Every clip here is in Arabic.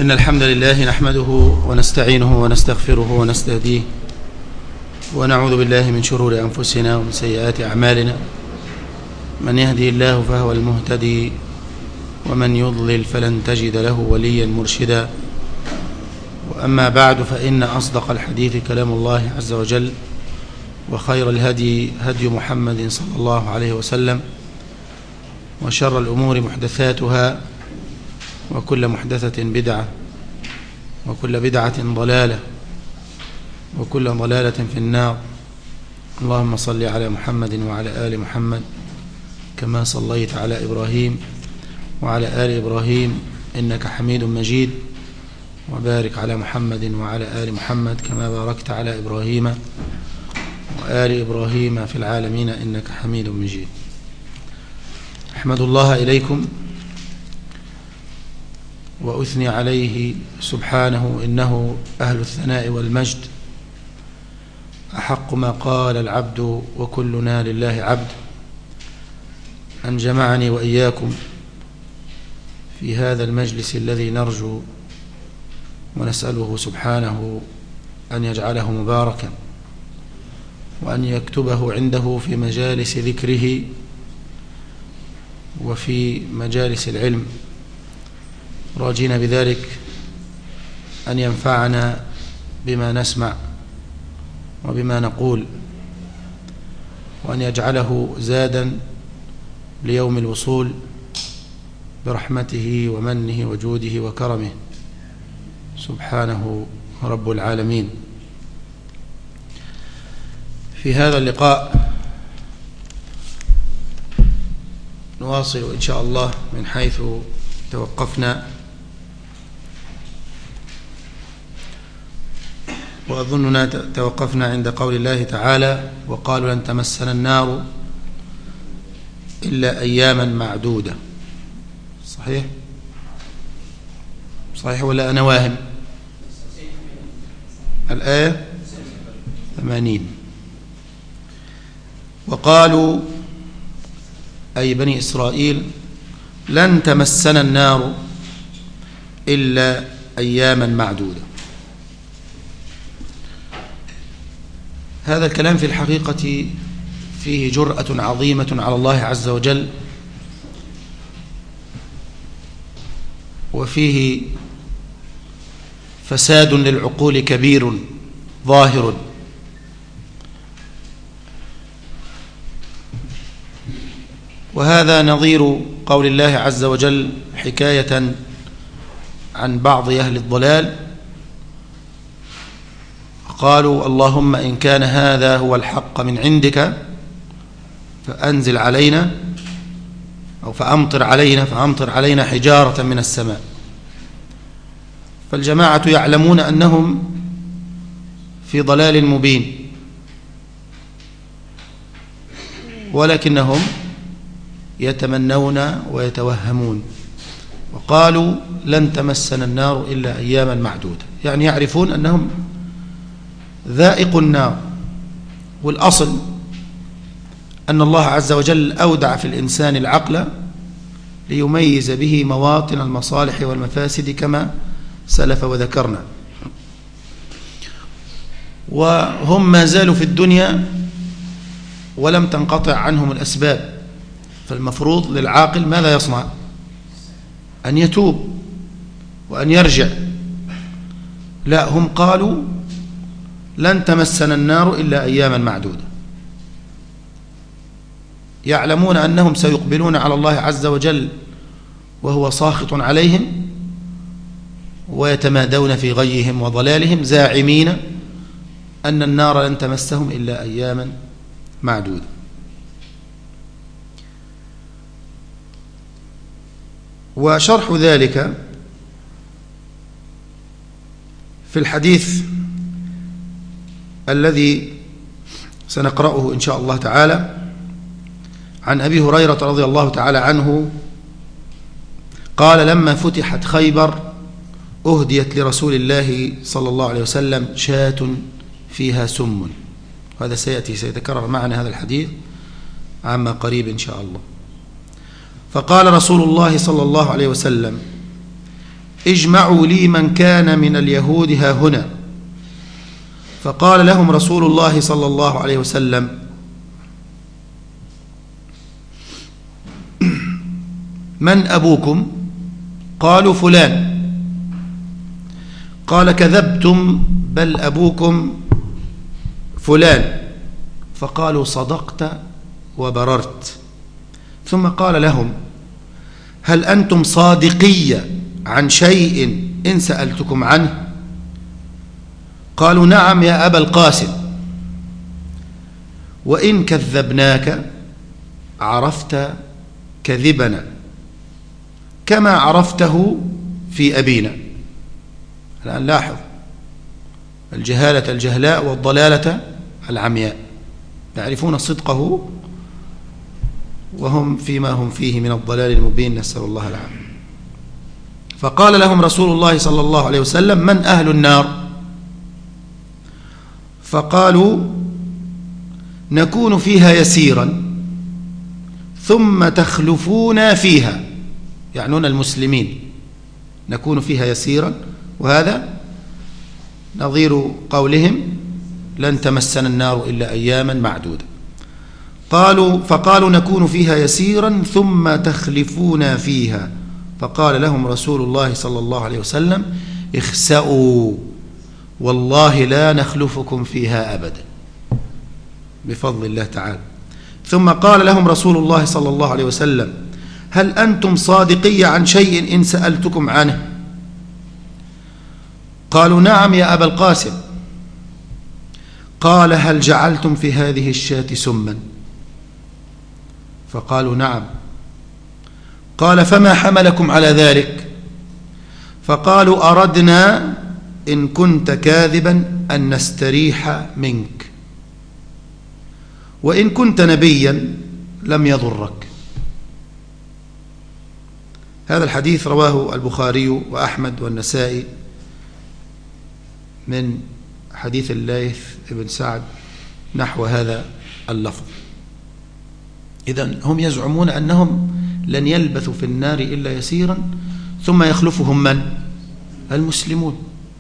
إن الحمد لله نحمده ونستعينه ونستغفره ونستهديه ونعوذ بالله من شرور أنفسنا ومن سيئات أعمالنا. من يهدي الله فهو المهتدي ومن يضلل فلن تجد له وليا مرشدا. وأما بعد، فإن أصدق الحديث كلام الله عز وجل، وخير الهدي هدي محمد صلى الله عليه وسلم، وشر الأمور محدثاتها، وكل محدثة بدعة، وكل بدعة ضلالة، وكل ضلالة في النار. اللهم صل على محمد وعلى آل محمد كما صليت على إبراهيم وعلى آل إبراهيم إنك حميد مجيد، وبارك على محمد وعلى آل محمد كما باركت على إبراهيم وآل إبراهيم في العالمين إنك حميد مجيد. أحمد الله إليكم وأثني عليه سبحانه، إنه أهل الثناء والمجد، أحق ما قال العبد وكلنا لله عبد، أن جمعني وإياكم في هذا المجلس الذي نرجو ونسأله سبحانه أن يجعله مباركا، وأن يكتبه عنده في مجالس ذكره وفي مجالس العلم، راجين بذلك أن ينفعنا بما نسمع وبما نقول، وأن يجعله زادا ليوم الوصول برحمته ومنه وجوده وكرمه سبحانه رب العالمين. في هذا اللقاء نواصل إن شاء الله من حيث توقفنا، وأظننا توقفنا عند قول الله تعالى: وقالوا لن تمسنا النار إلا أياما معدودة. صحيح؟ صحيح ولا أنا واهم؟ الآية 80. وقالوا أي بني إسرائيل لن تمسنا النار إلا أياما معدودة. هذا الكلام في الحقيقة فيه جرأة عظيمة على الله عز وجل، وفيه فساد للعقول كبير ظاهر. وهذا نظير قول الله عز وجل حكاية عن بعض أهل الضلال، قالوا: اللهم إن كان هذا هو الحق من عندك فأنزل علينا أو فأمطر علينا حجارة من السماء. فالجماعة يعلمون أنهم في ضلال مبين، ولكنهم يتمنون ويتوهمون. وقالوا لن تمسنا النار إلا أياما معدودة، يعني يعرفون أنهم ذائق النار. والأصل أن الله عز وجل أودع في الإنسان العقل ليميز به مواطن المصالح والمفاسد كما سلف وذكرنا، وهم ما زالوا في الدنيا ولم تنقطع عنهم الأسباب. فالمفروض للعاقل ماذا يصنع؟ أن يتوب وأن يرجع. لا، هم قالوا لن تمسنا النار إلا أياما معدودة، يعلمون أنهم سيقبلون على الله عز وجل وهو ساخط عليهم، ويتمادون في غيهم وضلالهم زاعمين أن النار لن تمسهم إلا أياما معدودة. وشرح ذلك في الحديث الذي سنقرأه إن شاء الله تعالى عن أبي هريرة رضي الله تعالى عنه قال: لما فتحت خيبر أهديت لرسول الله صلى الله عليه وسلم شاة فيها سم. هذا سيتكرر معنا هذا الحديث عما قريب إن شاء الله. فقال رسول الله صلى الله عليه وسلم: اجمعوا لي من كان من اليهود ها هنا. فقال لهم رسول الله صلى الله عليه وسلم: من أبوكم؟ قالوا: فلان. قال: كذبتم، بل أبوكم فلان. فقالوا: صدقت وبررت. ثم قال لهم: هل أنتم صادقي عن شيء إن سألتكم عنه؟ قالوا: نعم يا أبا القاسم. وإن كذبناك عرفت كذبنا كما عرفته في أبينا. الآن لاحظ الجهالة الجهلاء والضلالة العمياء، يعرفون صدقه وهم فيما هم فيه من الضلال المبين، نسأل الله العافية. فقال لهم رسول الله صلى الله عليه وسلم: من أهل النار؟ فقالوا: نكون فيها يسيرا ثم تخلفون فيها، يعنون المسلمين، نكون فيها يسيرا، وهذا نظير قولهم: لن تمسنا النار إلا أياما معدودة. فقالوا: نكون فيها يسيرا ثم تخلفون فيها. فقال لهم رسول الله صلى الله عليه وسلم: اخسأوا والله لا نخلفكم فيها أبدا بفضل الله تعالى. ثم قال لهم رسول الله صلى الله عليه وسلم: هل أنتم صادقي عن شيء إن سألتكم عنه؟ قالوا: نعم يا أبا القاسم. قال: هل جعلتم في هذه الشاة سما؟ فقالوا: نعم. قال: فما حملكم على ذلك؟ فقالوا: أردنا إن كنت كاذبا أن نستريح منك، وإن كنت نبيا لم يضرك. هذا الحديث رواه البخاري وأحمد والنسائي من حديث الليث بن سعد نحو هذا اللفظ. إذن هم يزعمون أنهم لن يلبثوا في النار إلا يسيرا ثم يخلفهم من؟ المسلمون.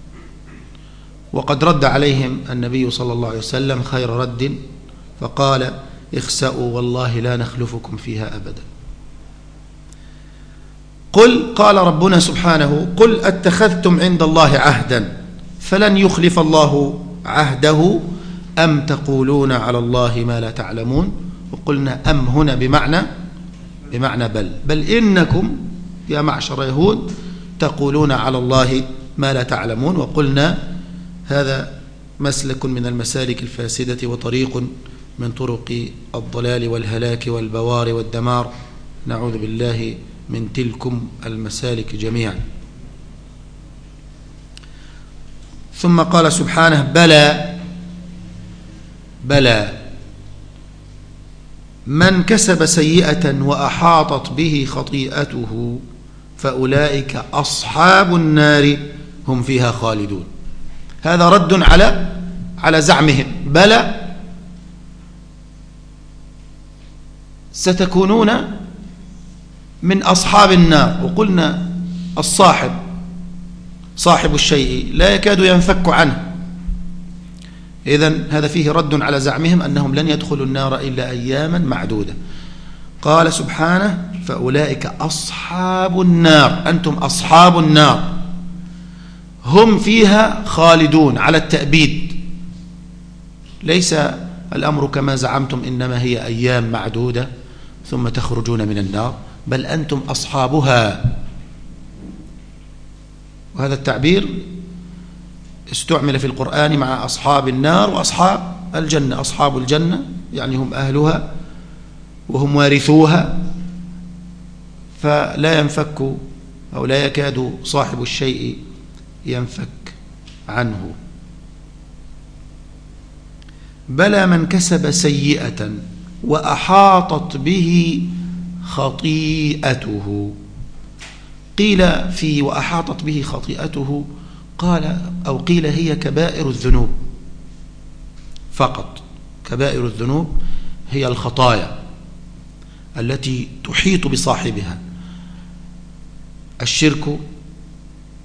وقد رد عليهم النبي صلى الله عليه وسلم خير رد، فقال: اخسأوا والله لا نخلفكم فيها أبدا. قال ربنا سبحانه: قل اتخذتم عند الله عهدا فلن يخلف الله عهده أم تقولون على الله ما لا تعلمون. وقلنا أم هنا بمعنى بل إنكم يا معشر يهود تقولون على الله ما لا تعلمون. وقلنا هذا مسلك من المسالك الفاسدة وطريق من طرق الضلال والهلاك والبوار والدمار، نعوذ بالله من تلكم المسالك جميعا. ثم قال سبحانه: بلى من كسب سيئة وأحاطت به خطيئته فأولئك أصحاب النار هم فيها خالدون. هذا رد على زعمهم: بلى ستكونون من أصحاب النار. وقلنا صاحب الشيء لا يكاد ينفك عنه. إذن هذا فيه رد على زعمهم أنهم لن يدخلوا النار إلا أياما معدودة. قال سبحانه: فأولئك أصحاب النار، أنتم أصحاب النار، هم فيها خالدون، على التأبيد، ليس الأمر كما زعمتم إنما هي أيام معدودة ثم تخرجون من النار، بل أنتم أصحابها. وهذا التعبير استعمل في القرآن مع أصحاب النار وأصحاب الجنة. أصحاب الجنة يعني هم أهلها وهم وارثوها، فلا ينفك أو لا يكاد صاحب الشيء ينفك عنه. بلى من كسب سيئة وأحاطت به خطيئته. قيل في وأحاطت به خطيئته قيل هي كبائر الذنوب فقط. كبائر الذنوب هي الخطايا التي تحيط بصاحبها: الشرك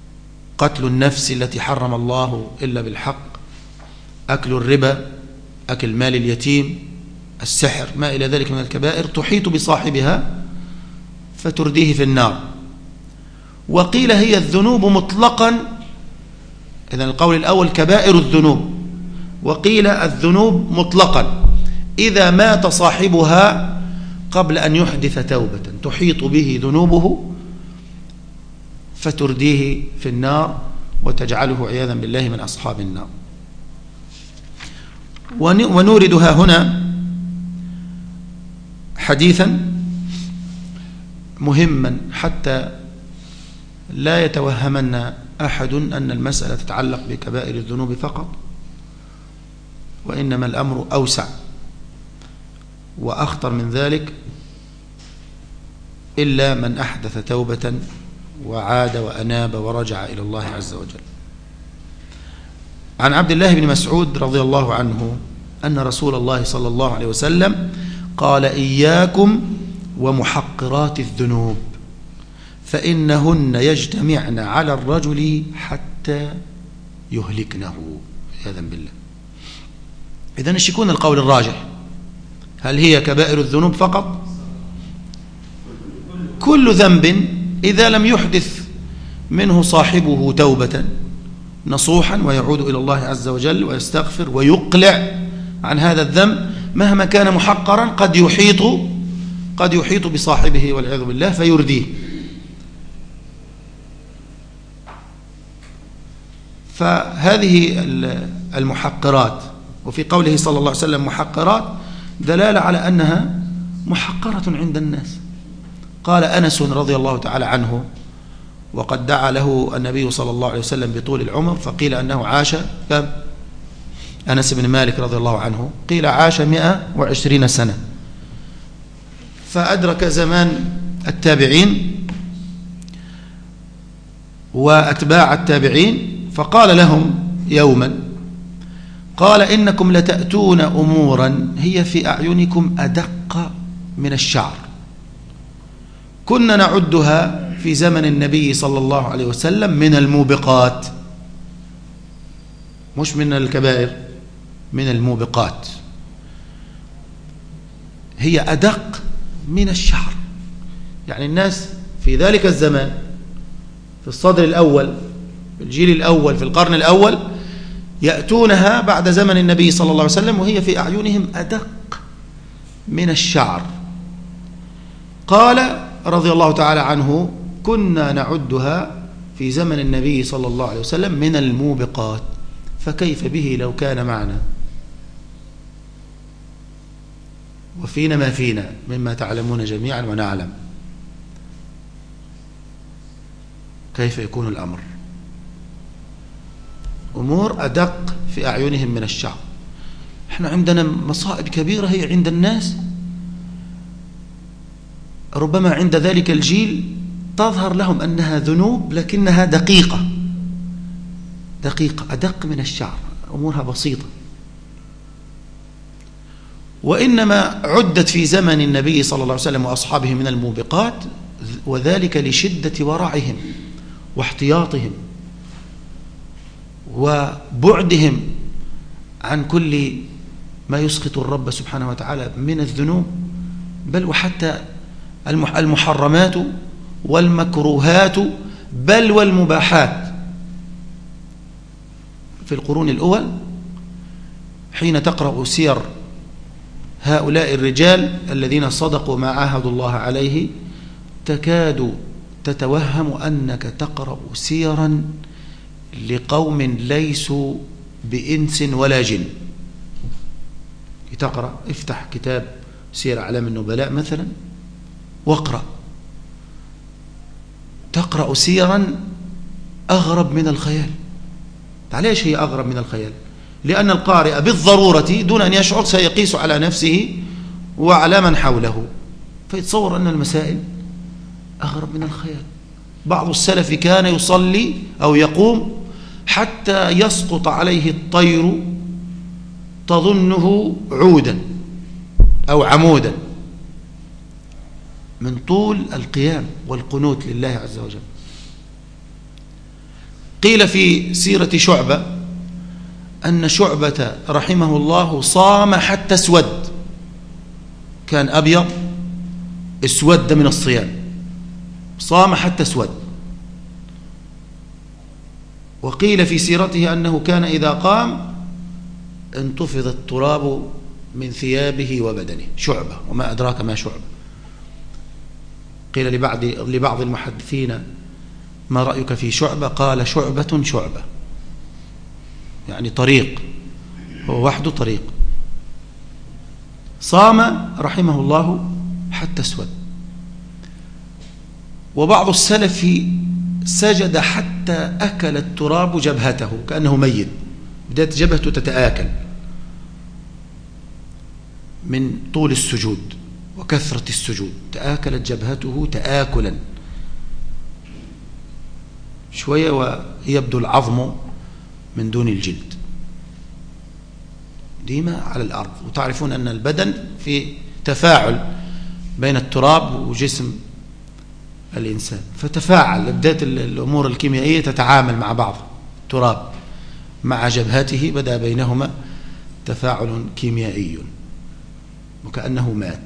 قتل النفس التي حرم الله إلا بالحق، أكل الربا، أكل مال اليتيم، السحر، ما إلى ذلك من الكبائر تحيط بصاحبها فترديه في النار. وقيل هي الذنوب مطلقا، إذن القول الأول كبائر الذنوب، وقيل الذنوب مطلقا إذا مات صاحبها قبل أن يحدث توبة تحيط به ذنوبه فترديه في النار وتجعله عياذا بالله من أصحاب النار. ونوردها هنا حديثا مهما حتى لا يتوهمن أحد أن المسألة تتعلق بكبائر الذنوب فقط، وإنما الأمر أوسع وأخطر من ذلك، إلا من أحدث توبة وعاد وأناب ورجع إلى الله عز وجل. عن عبد الله بن مسعود رضي الله عنه أن رسول الله صلى الله عليه وسلم قال: إياكم ومحقرات الذنوب فإنهن يجتمعن على الرجل حتى يهلكنه عياذا بالله. إذن ايش يكون القول الراجح؟ هل هي كبائر الذنوب فقط؟ كل ذنب إذا لم يحدث منه صاحبه توبة نصوحا ويعود إلى الله عز وجل ويستغفر ويقلع عن هذا الذنب مهما كان محقرا قد يحيط بصاحبه والعياذ بالله فيرديه. فهذه المحقرات، وفي قوله صلى الله عليه وسلم محقرات دلالة على أنها محقرة عند الناس. قال أنس رضي الله تعالى عنه، وقد دعا له النبي صلى الله عليه وسلم بطول العمر، فقيل أنه عاش كم؟ أنس بن مالك رضي الله عنه قيل عاش 120 سنة، فأدرك زمان التابعين وأتباع التابعين، فقال لهم يوما، قال: إنكم لتأتون أمورا هي في أعينكم أدق من الشعر، كنا نعدها في زمن النبي صلى الله عليه وسلم من الموبقات، مش من الكبائر، من الموبقات، هي أدق من الشعر. يعني الناس في ذلك الزمان، في الصدر الأول، في الجيل الأول، في القرن الأول، يأتونها بعد زمن النبي صلى الله عليه وسلم وهي في أعينهم أدق من الشعر. قال رضي الله تعالى عنه: كنا نعدها في زمن النبي صلى الله عليه وسلم من الموبقات، فكيف به لو كان معنا وفينا ما فينا مما تعلمون جميعا ونعلم. كيف يكون الأمر؟ أمور أدق في أعينهم من الشعر. احنا عندنا مصائب كبيرة هي عند الناس، ربما عند ذلك الجيل تظهر لهم أنها ذنوب لكنها دقيقة أدق من الشعر، أمورها بسيطة، وإنما عدت في زمن النبي صلى الله عليه وسلم وأصحابه من الموبقات، وذلك لشدة ورعهم واحتياطهم وبعدهم عن كل ما يسخط الرب سبحانه وتعالى من الذنوب، بل وحتى المحرمات والمكروهات بل والمباحات. في القرون الأول حين تقرأ سير هؤلاء الرجال الذين صدقوا ما عاهدوا الله عليه تكاد تتوهم أنك تقرأ سيرا لقوم ليسوا بإنس ولا جن. تقرأ، افتح كتاب سير أعلام النبلاء مثلا واقرأ، تقرأ سيرا أغرب من الخيال. ليش هي أغرب من الخيال؟ لأن القارئ بالضرورة دون أن يشعر سيقيس على نفسه وعلى من حوله، فيتصور أن المسائل أغرب من الخيال. بعض السلف كان يصلي أو يقوم حتى يسقط عليه الطير تظنه عودا أو عمودا من طول القيام والقنوت لله عز وجل. قيل في سيرة شعبة أن شعبة رحمه الله صام حتى اسود، كان أبيض اسود من الصيام، صام حتى اسود. وقيل في سيرته أنه كان إذا قام انتفض التراب من ثيابه وبدنه. شعبة، وما أدراك ما شعبة. قيل لبعض المحدثين ما رأيك في شعبة؟ قال شعبة شعبة، يعني طريق، هو وحده طريق. صام رحمه الله حتى اسود. وبعض السلف سجد حتى أكل التراب جبهته كأنه ميت، بدأت جبهته تتآكل من طول السجود وكثرة السجود، تآكلت جبهته تآكلا شوية ويبدو العظم من دون الجلد ديما على الأرض. وتعرفون أن البدن في تفاعل بين التراب وجسم الإنسان، فتفاعل، بدأت الأمور الكيميائية تتعامل مع بعض. تراب مع جبهته بدأ بينهما تفاعل كيميائي وكأنه مات.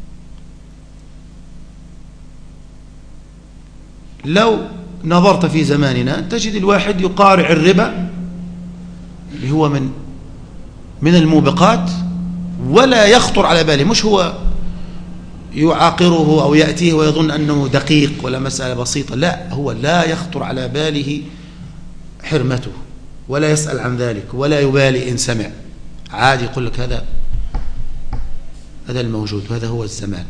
لو نظرت في زماننا تجد الواحد يقارع الربا اللي هو من الموبقات ولا يخطر على باله، مش هو يعاقره أو يأتيه ويظن أنه دقيق ولا مسألة بسيطة، لا، هو لا يخطر على باله حرمته ولا يسأل عن ذلك ولا يبالي إن سمع، عادي يقول لك هذا الموجود وهذا هو الزمان.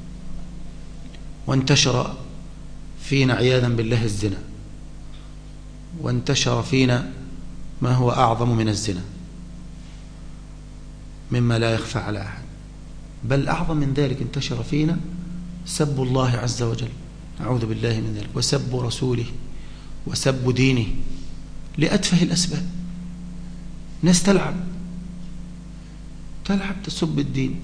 وانتشر فينا عياذا بالله الزنا، وانتشر فينا ما هو أعظم من الزنا مما لا يخفى على أحد، بل أعظم من ذلك انتشر فينا سب الله عز وجل، نعوذ بالله من ذلك، وسب رسوله وسب دينه لأتفه الأسباب. ناس تلعب تسب الدين.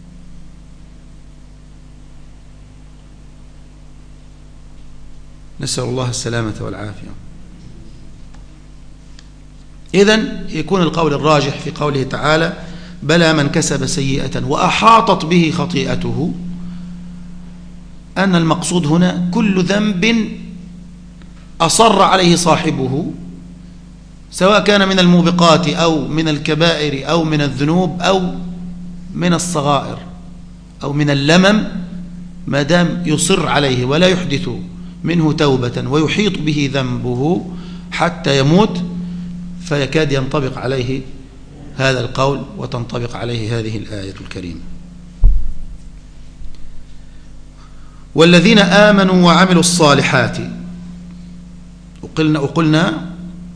نسأل الله السلامة والعافية. إذن يكون القول الراجح في قوله تعالى بلى من كسب سيئة وأحاطت به خطيئته، أن المقصود هنا كل ذنب أصر عليه صاحبه، سواء كان من الموبقات أو من الكبائر أو من الذنوب أو من الصغائر أو من اللمم، ما دام يصر عليه ولا يحدث منه توبة ويحيط به ذنبه حتى يموت، فيكاد ينطبق عليه هذا القول وتنطبق عليه هذه الآية الكريمة. والذين آمنوا وعملوا الصالحات، وقلنا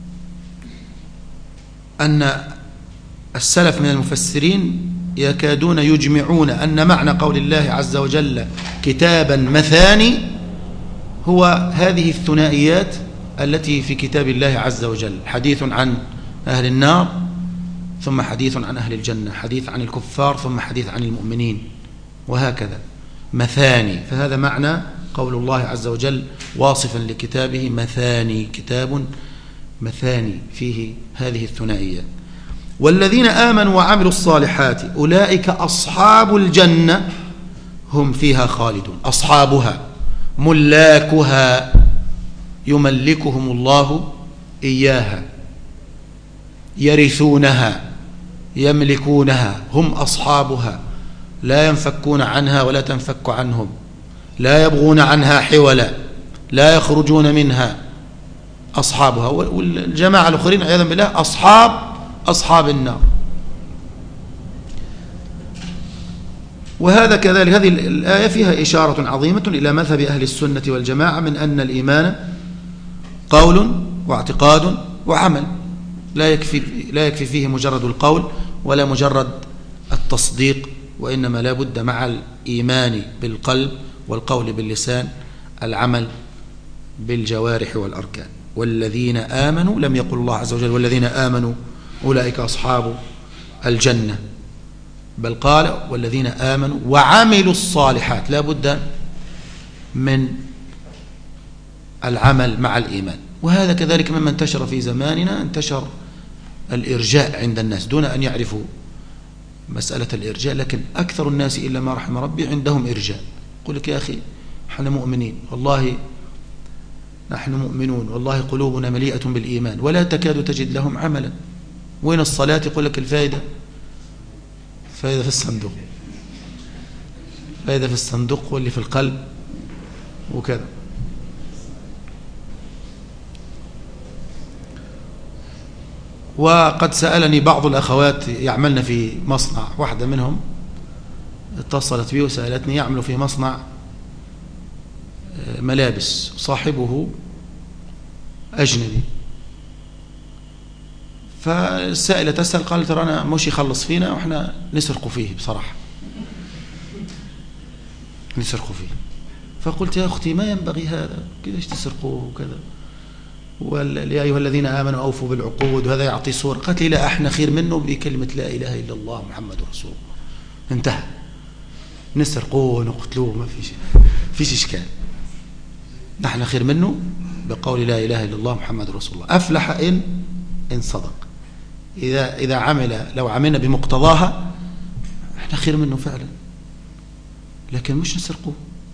أن السلف من المفسرين يكادون يجمعون أن معنى قول الله عز وجل كتابا مثاني هو هذه الثنائيات التي في كتاب الله عز وجل، حديث عن أهل النار ثم حديث عن أهل الجنة، حديث عن الكفار ثم حديث عن المؤمنين، وهكذا مثاني. فهذا معنى قول الله عز وجل واصفا لكتابه مثاني، كتاب مثاني فيه هذه الثنائية. والذين آمنوا وعملوا الصالحات أولئك أصحاب الجنة هم فيها خالدون. أصحابها ملاكها، يملكهم الله إياها، يرثونها يملكونها، هم أصحابها، لا ينفكون عنها ولا تنفك عنهم، لا يبغون عنها حولا، لا يخرجون منها. أصحابها. والجماعة الآخرين عياذا بالله أصحاب النار. وهذا كذلك، هذه الآية فيها إشارة عظيمة إلى مذهب أهل السنة والجماعة من أن الإيمان قول واعتقاد وعمل، لا يكفي فيه مجرد القول ولا مجرد التصديق، وإنما لا بد مع الإيمان بالقلب والقول باللسان العمل بالجوارح والأركان. والذين آمنوا، لم يقل الله عز وجل والذين آمنوا أولئك أصحاب الجنة، بل قال والذين آمنوا وعملوا الصالحات، لا بد من العمل مع الإيمان. وهذا كذلك مما انتشر في زماننا، انتشر الإرجاء عند الناس دون أن يعرفوا مسألة الإرجاء، لكن أكثر الناس إلا ما رحم ربي عندهم إرجاء. يقول لك يا أخي نحن مؤمنين، والله نحن مؤمنون، والله قلوبنا مليئة بالإيمان، ولا تكاد تجد لهم عملا. وين الصلاة؟ يقول لك الفائدة في الصندوق، فائدة في الصندوق واللي في القلب وكذا. وقد سألني بعض الأخوات يعملن في مصنع، واحدة منهم اتصلت بي وسألتني، يعمل في مصنع ملابس، صاحبه أجنبي، فالسائلة تسأل، قال ترى أنا مش يخلص فينا وإحنا نسرق فيه بصراحة، نسرق فيه. فقلت يا أختي ما ينبغي هذا، كيف تسرقوه وكذا، يا أيها الذين آمنوا أوفوا بالعقود، وهذا يعطي صورة. قالت لي لا، احنا خير منه بكلمة لا إله إلا الله محمد رسول الله، انتهى. نسرقوه ونقتلوه ما فيش إشكال، نحن خير منه بقول لا إله إلا الله محمد رسول الله. أفلح إن صدق. إذا عمل، لو عملنا بمقتضاها احنا خير منه فعلا، لكن مش نسرقوه.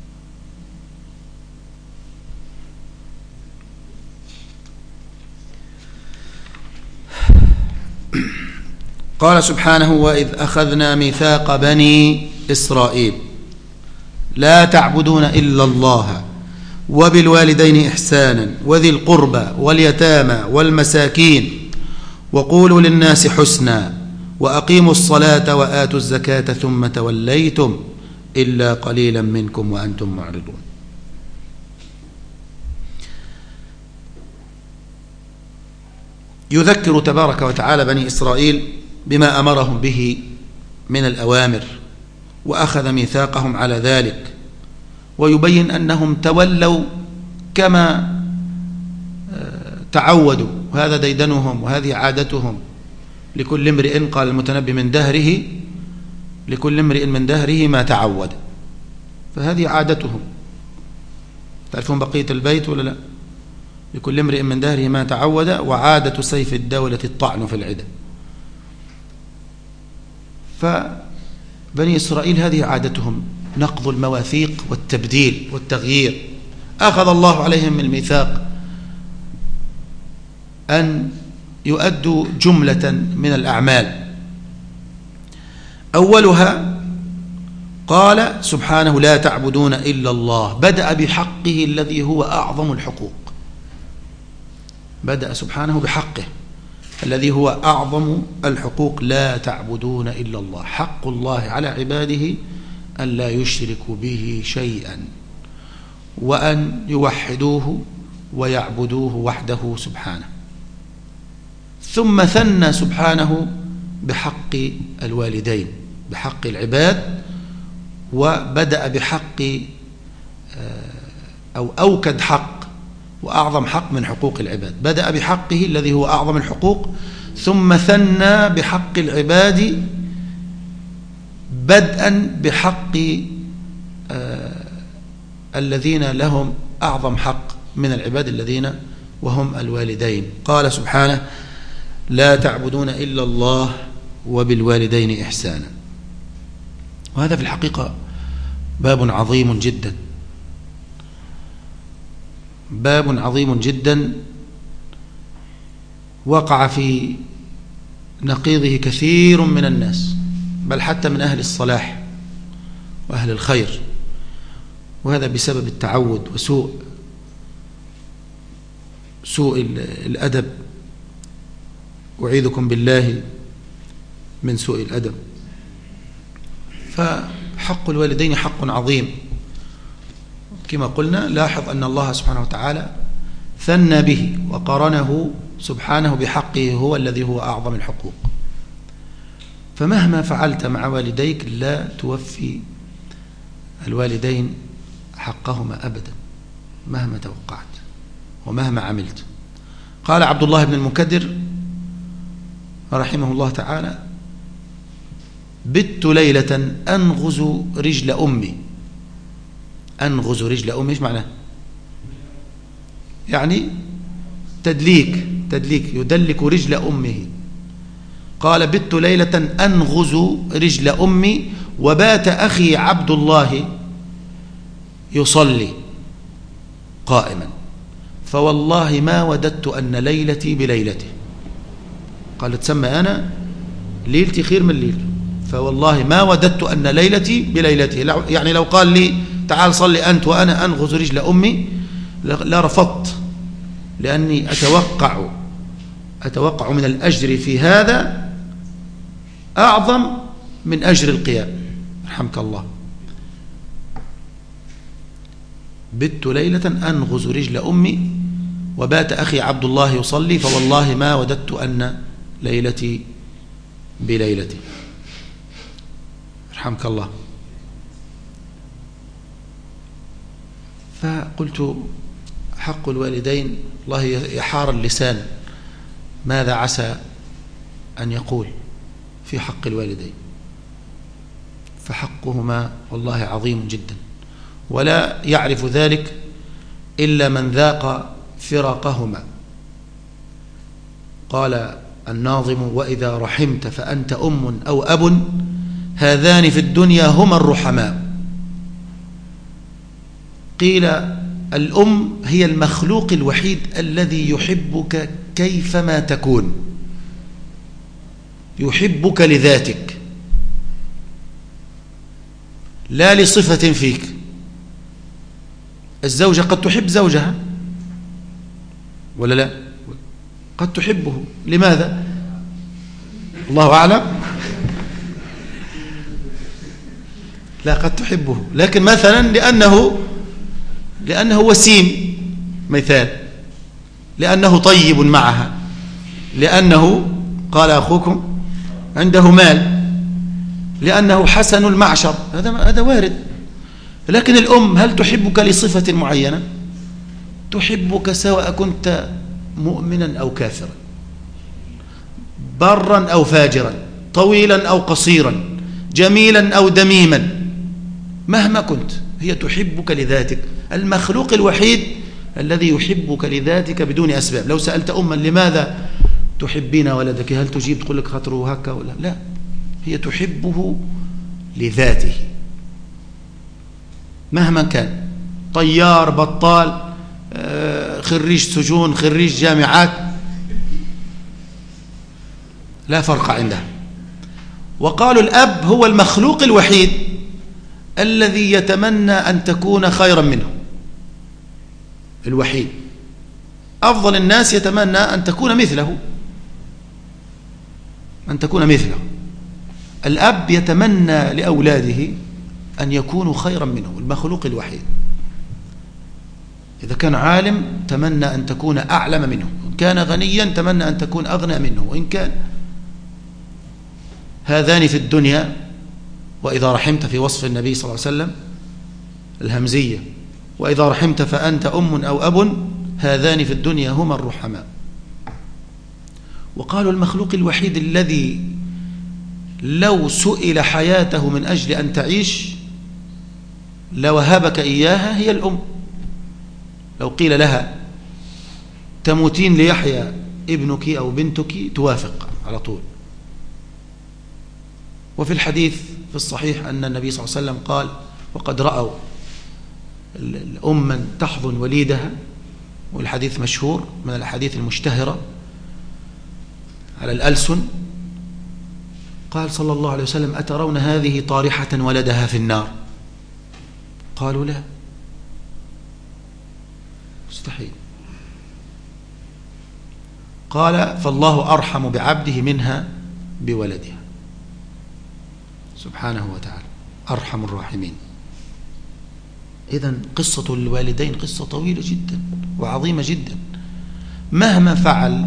قال سبحانه وإذ أخذنا ميثاق بني إسرائيل لا تعبدون إلا الله وبالوالدين إحسانا وذي القربى واليتامى والمساكين وقولوا للناس حسنا وأقيموا الصلاة وآتوا الزكاة ثم توليتم إلا قليلا منكم وأنتم معرضون. يذكر تبارك وتعالى بني إسرائيل بما أمرهم به من الأوامر وأخذ ميثاقهم على ذلك، ويبين أنهم تولوا كما تعودوا، وهذا ديدنهم وهذه عادتهم. لكل امرئ، قال المتنبي، من دهره، لكل امرئ من دهره ما تعود، فهذه عادتهم. تعرفون بقية البيت ولا لا؟ لكل امرئ من دهره ما تعود، وعادة سيف الدولة الطعن في العدة. فبني إسرائيل هذه عادتهم، نقض المواثيق والتبديل والتغيير. أخذ الله عليهم الميثاق أن يؤدوا جملة من الأعمال، أولها قال سبحانه لا تعبدون إلا الله، بدأ بحقه الذي هو أعظم الحقوق، بدأ سبحانه بحقه الذي هو أعظم الحقوق، لا تعبدون إلا الله. حق الله على عباده أن لا يشركوا به شيئا، وأن يوحدوه ويعبدوه وحده سبحانه. ثم ثنى سبحانه بحق الوالدين، بحق العباد، وبدأ بحق أو أوكد حق وأعظم حق من حقوق العباد، بدأ بحقه الذي هو أعظم الحقوق، ثم ثنى بحق العباد بدءا بحق الذين لهم أعظم حق من العباد الذين وهم الوالدين. قال سبحانه لا تعبدون إلا الله وبالوالدين إحسانا. وهذا في الحقيقة باب عظيم جدا، باب عظيم جدا وقع في نقيضه كثير من الناس، بل حتى من أهل الصلاح وأهل الخير، وهذا بسبب التعود وسوء الأدب. أعيذكم بالله من سوء الأدب. فحق الوالدين حق عظيم كما قلنا. لاحظ أن الله سبحانه وتعالى ثنى به وقرنه سبحانه بحقه هو الذي هو أعظم الحقوق. فمهما فعلت مع والديك لا توفي الوالدين حقهما أبدا، مهما توقعت ومهما عملت. قال عبد الله بن المكدر رحمه الله تعالى بت ليلة أنغز رجل أمي. أنغز رجل أمي إيش معناه؟ يعني تدليك يدلك رجل أمه. قال بت ليلة أنغز رجل أمي وبات أخي عبد الله يصلي قائما فوالله ما وددت أن ليلتي بليلته. قال تسمى أنا ليلتي خير من ليلته، فوالله ما وددت أن ليلتي بليلته. يعني لو قال لي تعال صلي أنت وأنا أنغز رجل أمي لرفضت، لأني أتوقع من الأجر في هذا أعظم من أجر القيام. رحمك الله. بت ليلة أنغز رجل أمي وبات أخي عبد الله يصلي فوالله ما وددت أن ليلتي بليلتي. رحمك الله. فقلت حق الوالدين الله يحار اللسان ماذا عسى أن يقول في حق الوالدين، فحقهما والله عظيم جدا، ولا يعرف ذلك إلا من ذاق فراقهما. قال الناظم وإذا رحمت فأنت أم أو أب هذان في الدنيا هما الرحماء. قيل الأم هي المخلوق الوحيد الذي يحبك كيفما تكون، يحبك لذاتك لا لصفة فيك. الزوجة قد تحب زوجها ولا لا؟ قد تحبه. لماذا؟ الله أعلم. لا، قد تحبه، لكن مثلا لأنه وسيم مثال، لأنه طيب معها، لأنه قال أخوكم عنده مال، لأنه حسن المعشر، هذا وارد. لكن الأم هل تحبك لصفة معينة؟ تحبك سواء كنت مؤمنا أو كافرا، برا أو فاجرا، طويلا أو قصيرا، جميلا أو دميما، مهما كنت هي تحبك لذاتك. المخلوق الوحيد الذي يحبك لذاتك بدون أسباب. لو سألت أما لماذا تحبين ولدك هل تجيب تقول لك خاطره هكا ولا لا؟ هي تحبه لذاته مهما كان، طيار، بطال، خريج سجون، خريج جامعات، لا فرق عندها. وقالوا الأب هو المخلوق الوحيد الذي يتمنى أن تكون خيرا منه، الوحيد. أفضل الناس يتمنى أن تكون مثله، الأب يتمنى لأولاده أن يكونوا خيرا منه، المخلوق الوحيد. إذا كان عالم تمنى أن تكون أعلم منه، إن كان غنيا تمنى أن تكون أغنى منه، وإن كان هذان في الدنيا. وإذا رحمت في وصف النبي صلى الله عليه وسلم الهمزية، وإذا رحمت فأنت أم أو أب هذان في الدنيا هما الرحماء. وقالوا المخلوق الوحيد الذي لو سئل حياته من أجل أن تعيش لوهبك إياها هي الأم. لو قيل لها تموتين ليحيى ابنك أو بنتك توافق على طول. وفي الحديث في الصحيح أن النبي صلى الله عليه وسلم قال وقد رأوا الأم تحضن وليدها، والحديث مشهور من الحديث المشتهرة على الألسن. قال صلى الله عليه وسلم أترون هذه طارحة ولدها في النار؟ قالوا لا، مستحيل. قال فالله أرحم بعبده منها بولدها سبحانه وتعالى، أرحم الراحمين. إذن قصة الوالدين قصة طويلة جدا وعظيمة جدا. مهما فعل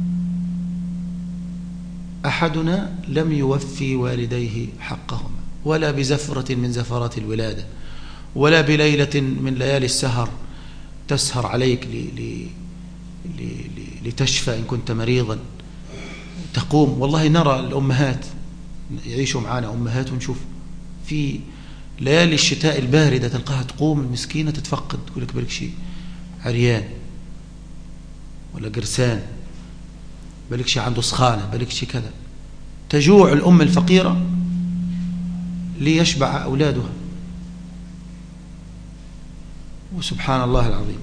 أحدنا لم يوفي والديه حقهما، ولا بزفرة من زفرات الولادة، ولا بليلة من ليالي السهر تسهر عليك لتشفى إن كنت مريضا، تقوم. والله نرى الأمهات يعيشوا معنا أمهات ونشوف في ليالي الشتاء الباردة تلقاها تقوم المسكينة تتفقد، تقول لك برك شيء عريان، ولا قرسان، بلكش عنده سخانة، بلكش كذا. تجوع الأم الفقيرة ليشبع أولادها. وسبحان الله العظيم.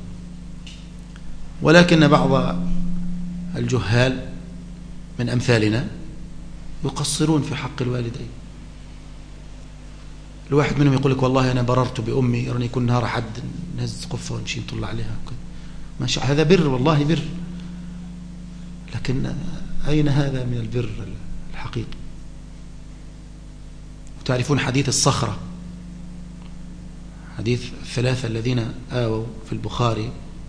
ولكن بعض الجهال من أمثالنا يقصرون في حق الوالدين. الواحد منهم يقول لك والله أنا بررت بأمي، راني كل نهار حد نهز قفة ونشي نطلع عليها، ما شاء هذا بر، والله بر، لكن أين هذا من البر الحقيقي؟ وتعرفون حديث الصخرة، حديث الثلاثة الذين آووا في البخاري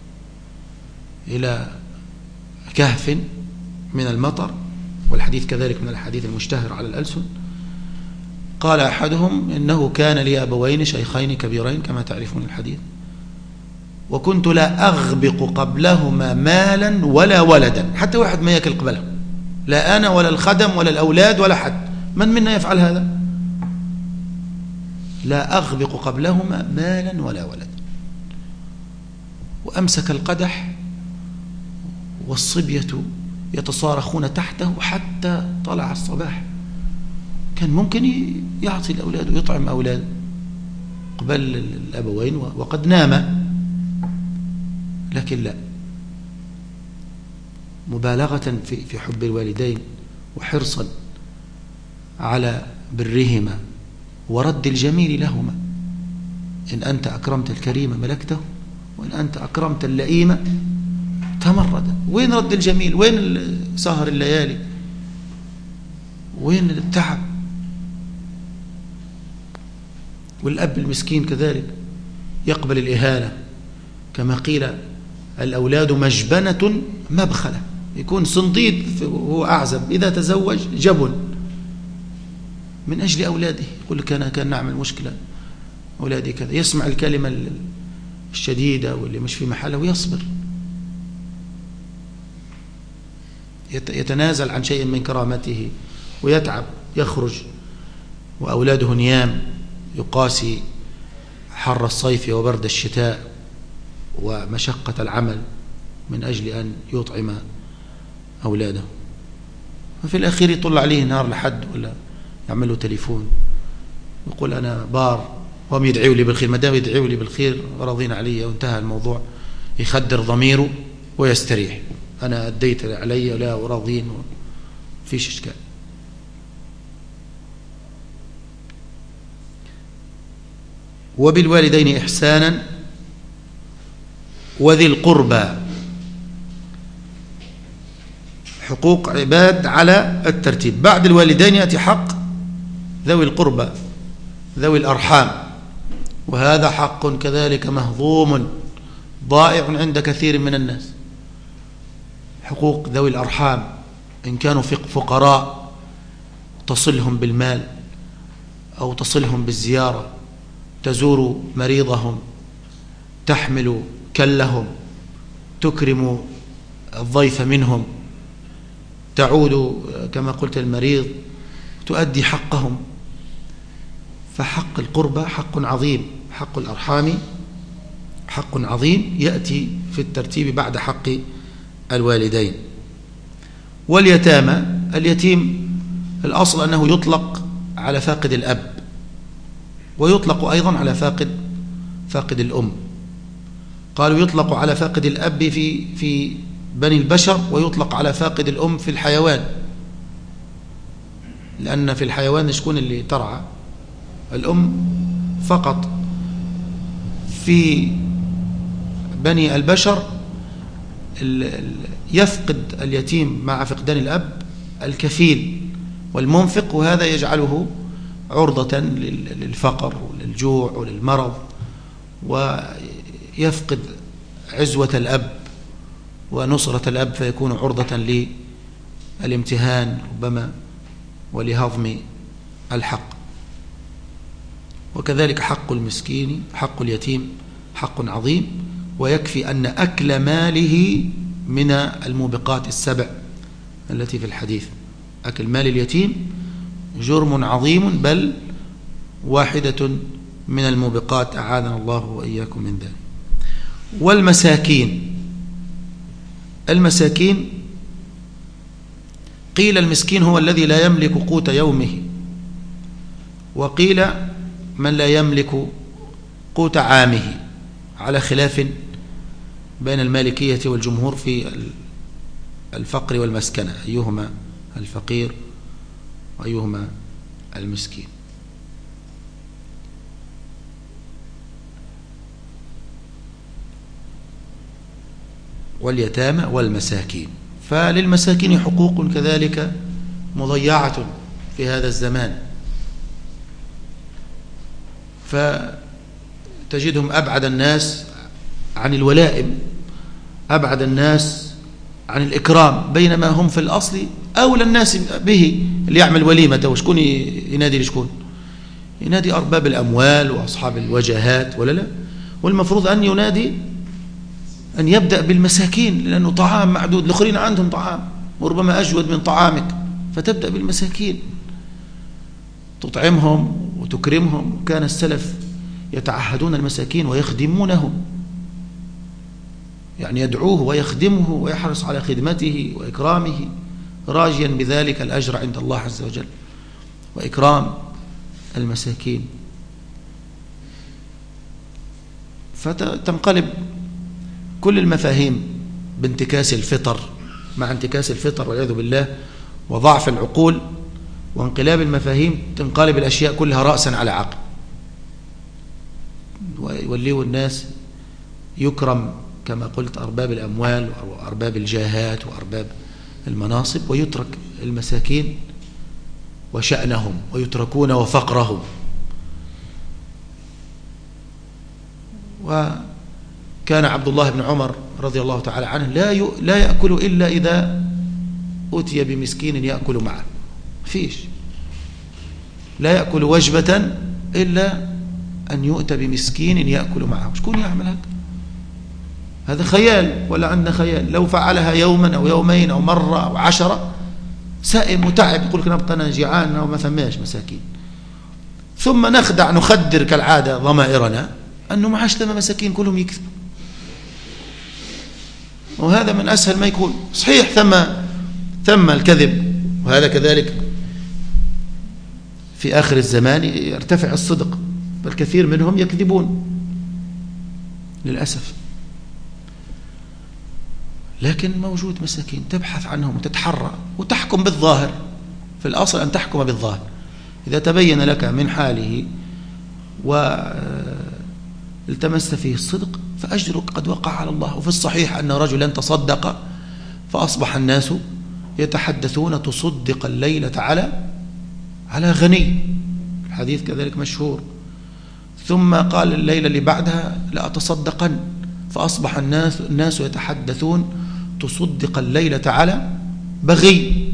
إلى كهف من المطر، والحديث كذلك من الحديث المشتهر على الألسن. قال أحدهم إنه كان لي أبوين شيخين كبيرين كما تعرفون الحديث، وكنت لا أغبق قبلهما مالا ولا ولدا، حتى واحد ما يأكل قبله، لا أنا ولا الخدم ولا الأولاد ولا حد. من منا يفعل هذا؟ لا أغبق قبلهما مالا ولا ولدا. وأمسك القدح والصبية يتصارخون تحته حتى طلع الصباح. كان ممكن يعطي الأولاد ويطعم أولاده قبل الأبوين وقد نام، لكن لا، مبالغة في حب الوالدين وحرصا على برهما ورد الجميل لهما. إن أنت أكرمت الكريم ملكته، وإن أنت أكرمت اللئيم تمرد. وين رد الجميل؟ وين سهر الليالي؟ وين التعب؟ والأب المسكين كذلك يقبل الإهانة، كما قيل الأولاد مجبنة مبخلة، يكون صنديد وهو أعزب، إذا تزوج جبن من أجل أولاده، يقول لك أنا كان نعمل مشكلة أولادي كذا، يسمع الكلمة الشديدة واللي مش في محله ويصبر، يتنازل عن شيء من كرامته ويتعب، يخرج وأولاده نيام، يقاسي حر الصيف وبرد الشتاء ومشقة العمل من أجل أن يطعم أولاده. وفي الأخير يطلع عليه نهار لحد ولا يعمل له تليفون يقول أنا بار، وهم يدعوا لي بالخير، ما دام يدعوا لي بالخير راضين علي وانتهى الموضوع، يخدر ضميره ويستريح، أنا أديت علي ولا وراضين فيش إشكال. وبالوالدين إحسانا وذي القربى، حقوق عباد على الترتيب. بعد الوالدين يأتي حق ذوي القربى، ذوي الأرحام، وهذا حق كذلك مهضوم ضائع عند كثير من الناس. حقوق ذوي الأرحام إن كانوا فقراء تصلهم بالمال أو تصلهم بالزيارة، تزور مريضهم، تحمل كلهم، تكرم الضيف منهم، تعود كما قلت المريض، تؤدي حقهم. فحق القربى حق عظيم، حق الأرحام حق عظيم يأتي في الترتيب بعد حق الوالدين. واليتامى، اليتيم الأصل أنه يطلق على فاقد الأب، ويطلق أيضا على فاقد الأم. قالوا يطلق على فاقد الأب في بني البشر، ويطلق على فاقد الأم في الحيوان، لأن في الحيوان شكون اللي ترعى؟ الأم فقط. في بني البشر يفقد اليتيم مع فقدان الأب الكفيل والمنفق، وهذا يجعله عرضة للفقر وللجوع وللمرض، ويفقد عزوة الأب ونصرة الأب، فيكون عرضة للامتهان ربما ولهضم الحق. وكذلك حق المسكين، حق اليتيم حق عظيم، ويكفي أن أكل ماله من الموبقات السبع التي في الحديث. أكل مال اليتيم جرم عظيم، بل واحدة من الموبقات، أعاذنا الله وإياكم من ذلك. والمساكين المساكين قيل المسكين هو الذي لا يملك قوت يومه، وقيل من لا يملك قوت عامه، على خلاف بين المالكية والجمهور في الفقر والمسكنة، أيهما الفقير وأيهما المسكين. واليتامى والمساكين، فللمساكين حقوق كذلك مضيعة في هذا الزمان، فتجدهم أبعد الناس عن الولائم، أبعد الناس عن الإكرام، بينما هم في الأصل أولى الناس به. اللي يعمل وليمة وشكون ينادي لشكون؟ ينادي أرباب الأموال وأصحاب الوجهات، ولا لا؟ والمفروض أن ينادي، أن يبدأ بالمساكين، لأنه طعام معدود، الآخرين عندهم طعام وربما أجود من طعامك، فتبدأ بالمساكين تطعمهم وتكرمهم. كان السلف يتعهدون المساكين ويخدمونهم، يعني يدعوه ويخدمه ويحرص على خدمته وإكرامه، راجيا بذلك الأجر عند الله عز وجل وإكرام المساكين. فتنقلب كل المفاهيم بانتكاس الفطر، مع انتكاس الفطر والعياذ بالله وضعف العقول وانقلاب المفاهيم، تنقلب الأشياء كلها رأسا على عقب، ويوليه الناس يكرم كما قلت أرباب الأموال وأرباب الجاهات وأرباب المناصب، ويترك المساكين وشأنهم، ويتركون وفقرهم. وكان عبد الله بن عمر رضي الله تعالى عنه لا يأكل إلا إذا أتي بمسكين يأكل معه، فيش لا يأكل وجبة إلا أن يؤتى بمسكين يأكل معه. شكون يعمل هذا؟ هذا خيال، ولا عندنا خيال. لو فعلها يوما أو يومين أو مرة أو 10 سائم وتعب، يقول لك نبقى أنا جيعان وما ثماش مساكين. ثم نخدر كالعادة ضمائرنا أنه ما عاش ثم مساكين كلهم يكذبوا، وهذا من أسهل ما يكون. صحيح ثم الكذب، وهذا كذلك في آخر الزمان يرتفع الصدق، بل كثير منهم يكذبون للأسف، لكن موجود مساكين تبحث عنهم وتتحرى وتحكم بالظاهر. في الأصل أن تحكم بالظاهر، إذا تبين لك من حاله والتمست فيه الصدق فأجرك قد وقع على الله. وفي الصحيح أن رجلا تصدق فأصبح الناس يتحدثون تصدق الليلة على غني، الحديث كذلك مشهور. ثم قال الليلة اللي بعدها لأتصدقن، فأصبح الناس يتحدثون تصدق الليلة على بغي.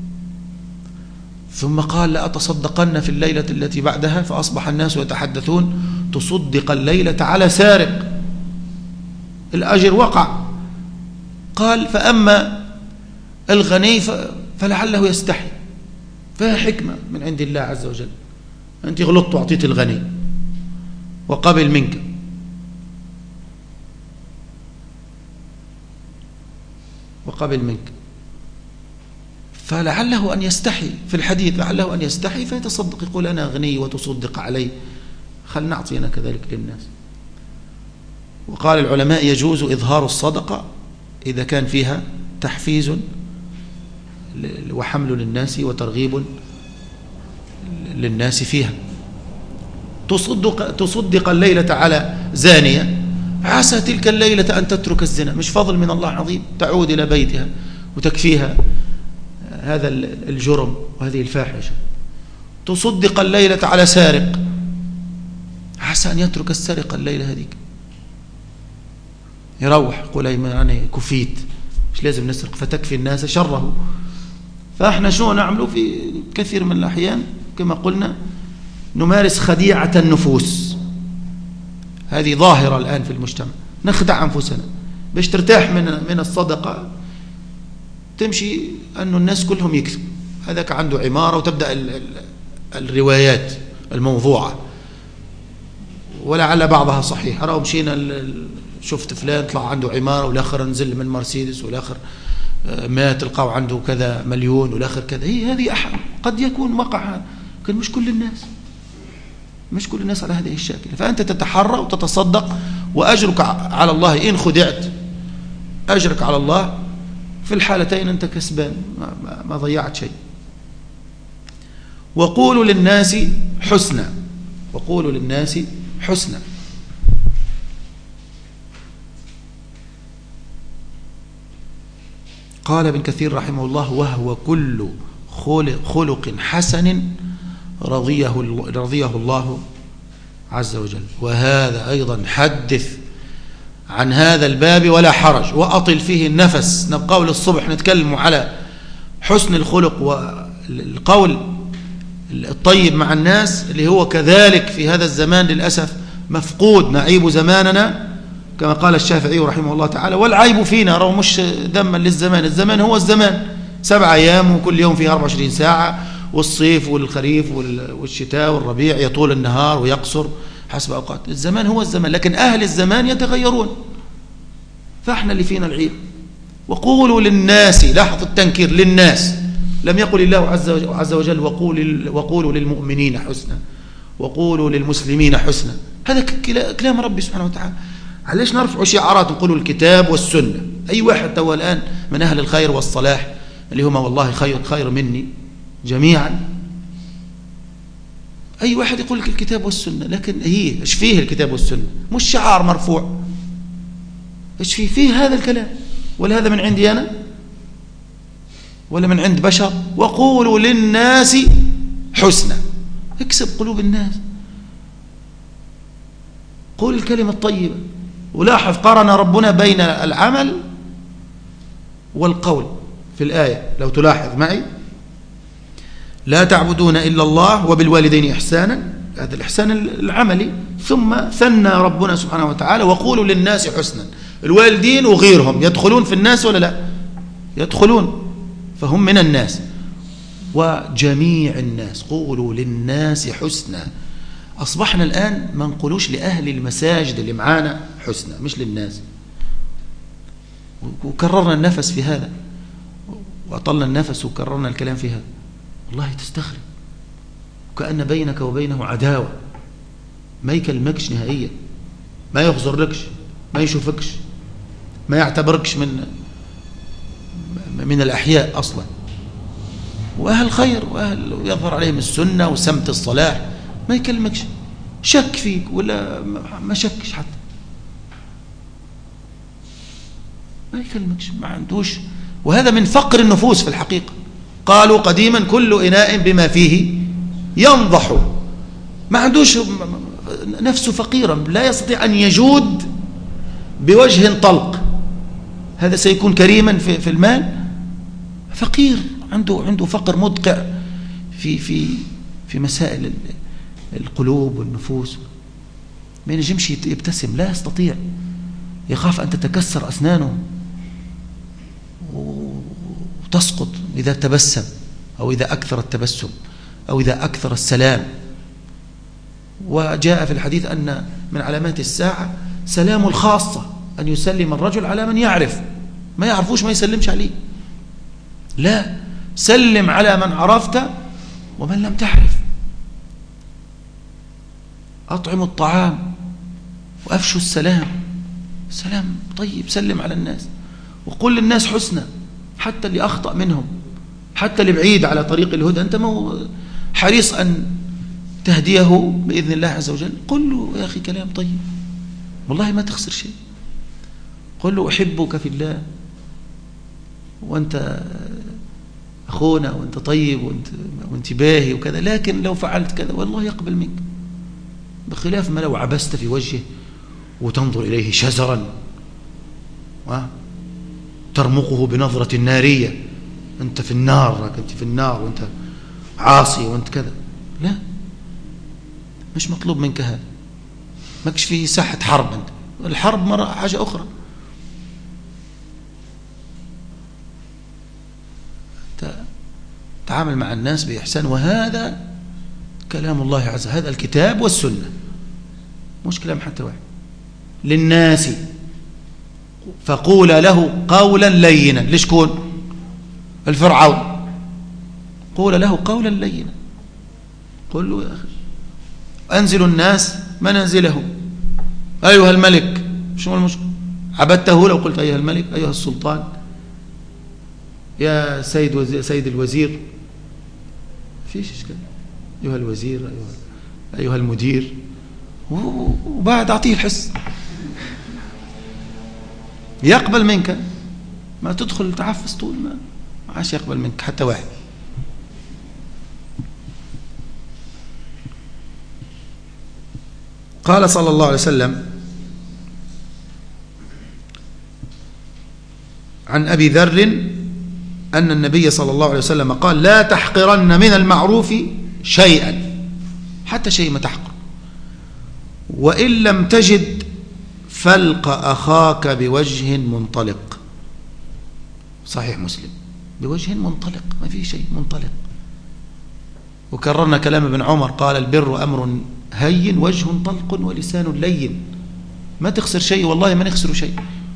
ثم قال لأتصدقن في الليلة التي بعدها، فأصبح الناس يتحدثون تصدق الليلة على سارق، الأجر وقع. قال فأما الغني فلعله يستحي، فهي حكمة من عند الله عز وجل. أنت غلطت وأعطيت الغني وقبل منك، فلعله أن يستحي. في الحديث لعله أن يستحي فيتصدق، يقول أنا غني وتصدق علي، خل نعطينا كذلك للناس. وقال العلماء يجوز إظهار الصدقة إذا كان فيها تحفيز وحمل للناس وترغيب للناس فيها. تصدق الليلة على زانية، عسى تلك الليلة أن تترك الزنا، مش فضل من الله عظيم، تعود إلى بيتها وتكفيها هذا الجرم وهذه الفاحشة. تصدق الليلة على سارق، عسى أن يترك السرقة الليلة هذيك، يروح يقول أنا كفيت، مش لازم نسرق، فتكفي الناس شره. فإحنا شو نعمله في كثير من الأحيان؟ كما قلنا نمارس خديعة النفوس، هذه ظاهرة الآن في المجتمع، نخدع أنفسنا باش ترتاح من الصدقة، تمشي أنه الناس كلهم يكذبوا، هذاك عنده عمارة، وتبدأ الروايات الموضوعة ولعل بعضها صحيح. رأوا مشينا شفت فلان طلع عنده عمارة والآخر نزل من مرسيدس والآخر ما تلقاه عنده كذا مليون والآخر كذا. هذه قد يكون وقع هذا، لكن مش كل الناس على هذه الشاكلة. فأنت تتحرى وتتصدق، وأجرك على الله إن خدعت، أجرك على الله في الحالتين أنت كسبان، ما ضيعت شيء. وقولوا للناس حسنا، وقولوا للناس حسنا. قال ابن كثير رحمه الله: وهو كل خلق حسن رضيه الله عز وجل. وهذا أيضا حدث عن هذا الباب ولا حرج، وأطل فيه النفس. نبقى للصبح نتكلم على حسن الخلق والقول الطيب مع الناس، اللي هو كذلك في هذا الزمان للأسف مفقود، نعيب زماننا كما قال الشافعي رحمه الله تعالى: والعيب فينا. راه مش ذما للزمان، الزمان هو الزمان، 7 أيام وكل يوم فيه 24 ساعة، والصيف والخريف والشتاء والربيع يطول النهار ويقصر حسب أوقات. الزمان هو الزمان، لكن أهل الزمان يتغيرون، فاحنا اللي فينا العيب. وقولوا للناس، لاحظوا التنكير، للناس، لم يقل الله عز وجل وقولوا للمؤمنين حسنا، وقولوا للمسلمين حسنا. هذا كلام ربي سبحانه وتعالى. علاش نرفع شعارات نقولوا الكتاب والسنة؟ أي واحد تو الآن من أهل الخير والصلاح اللي هم والله خير مني جميعا، أي واحد يقول لك الكتاب والسنة، لكن إيش فيه الكتاب والسنة؟ مش شعار مرفوع، إيش فيه هذا الكلام؟ ولا هذا من عندي أنا ولا من عند بشر؟ وقولوا للناس حسنا، اكسب قلوب الناس، قول الكلمة الطيبة. ولاحظ قارن ربنا بين العمل والقول في الآية، لو تلاحظ معي: لا تعبدون إلا الله وبالوالدين إحسانا، هذا الإحسان العملي، ثم ثنى ربنا سبحانه وتعالى: وقولوا للناس حسنا. الوالدين وغيرهم يدخلون في الناس ولا لا؟ يدخلون، فهم من الناس وجميع الناس. قولوا للناس حسنا. أصبحنا الآن ما نقولوش لأهل المساجد اللي معانا حسنا، مش للناس. وكررنا النفس في هذا، وأطلنا النفس وكررنا الكلام في هذا. والله تستغرب، وكأن بينك وبينه عداوة، ما يكلمكش نهائيا، ما يغزر لكش، ما يشوفكش، ما يعتبركش من الأحياء أصلا. وأهل خير وأهل يظهر عليهم السنة وسمت الصلاح، ما يكلمكش، شك فيك ولا ما شكش، حتى ما يكلمكش، ما عندوش. وهذا من فقر النفوس في الحقيقة. قالوا قديما: كل إناء بما فيه ينضح. ما عندوش، نفسه فقيرا، لا يستطيع أن يجود بوجه طلق. هذا سيكون كريما في المال؟ فقير، عنده فقر مدقع في مسائل القلوب والنفوس. ما ينجمش يبتسم، لا يستطيع، يخاف أن تتكسر أسنانه وتسقط إذا تبسم، أو إذا أكثر التبسم، أو إذا أكثر السلام. وجاء في الحديث أن من علامات الساعة سلام الخاصة، أن يسلم الرجل على من يعرف، ما يعرفوش ما يسلمش عليه. لا، سلم على من عرفت ومن لم تعرف. أطعموا الطعام وأفشوا السلام، سلام طيب، سلم على الناس، وقل للناس حسنا، حتى اللي أخطأ منهم، حتى اللي بعيد على طريق الهدى، أنت حريص أن تهديه بإذن الله عز وجل. قل له يا أخي كلام طيب، والله ما تخسر شيء. قل له أحبك في الله، وأنت أخونا، وأنت طيب، وأنت باهي وكذا، لكن لو فعلت كذا والله يقبل منك، بخلاف ما لو عبست في وجهه وتنظر إليه شزرا ترمقه بنظرة نارية، أنت في النار، أنت في النار، وأنت عاصي، وأنت كذا. لا، مش مطلوب منك هذا، ماكش في ساحة حرب. أنت الحرب مرة حاجة أخرى. تعامل مع الناس بإحسان، وهذا كلام الله عز وجل، هذا الكتاب والسنة، مش كلام حتى واحد. للناس، فقول له قولا لينا. لشكون؟ الفرعون. قول له قولا لينا، قل له يا أخي أنزل الناس منازلهم. أيها الملك، شو المشكلة؟ عبدته لو قلت أيها الملك، أيها السلطان، يا سيد الوزير، فيش إشكال، أيها الوزير، أيها المدير، وبعد أعطيه الحس يقبل منك. ما تدخل تعفس طول ما عاش يقبل منك حتى واحد. قال صلى الله عليه وسلم عن أبي ذر أن النبي صلى الله عليه وسلم قال: لا تحقرن من المعروف شيئا، حتى شيء ما تحقر، وإن لم تجد فالق أخاك بوجه منطلق. صحيح مسلم، بوجه منطلق، ما في شيء منطلق. وكررنا كلام ابن عمر قال: البر أمر هين وجه طلق ولسان لين. ما تخسر شيء، والله ما نخسر شيء.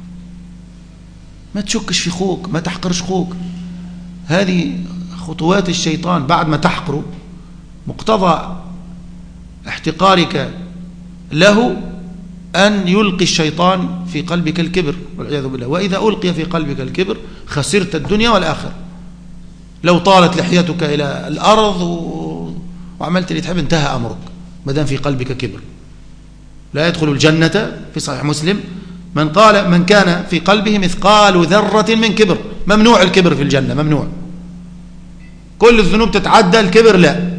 ما تشكش في خوك، ما تحقرش خوك. هذه خطوات الشيطان. بعد ما تحقره، مقتضى احتقارك له أن يلقي الشيطان في قلبك الكبر والعياذ بالله. وإذا ألقي في قلبك الكبر خسرت الدنيا والآخرة. لو طالت لحيتك إلى الأرض وعملت اللي تحب انتهى أمرك، ما دام في قلبك كبر. لا يدخل الجنة في صحيح مسلم من كان في قلبه مثقال ذرة من كبر. ممنوع الكبر في الجنة، ممنوع. كل الذنوب تتعدى، الكبر لا.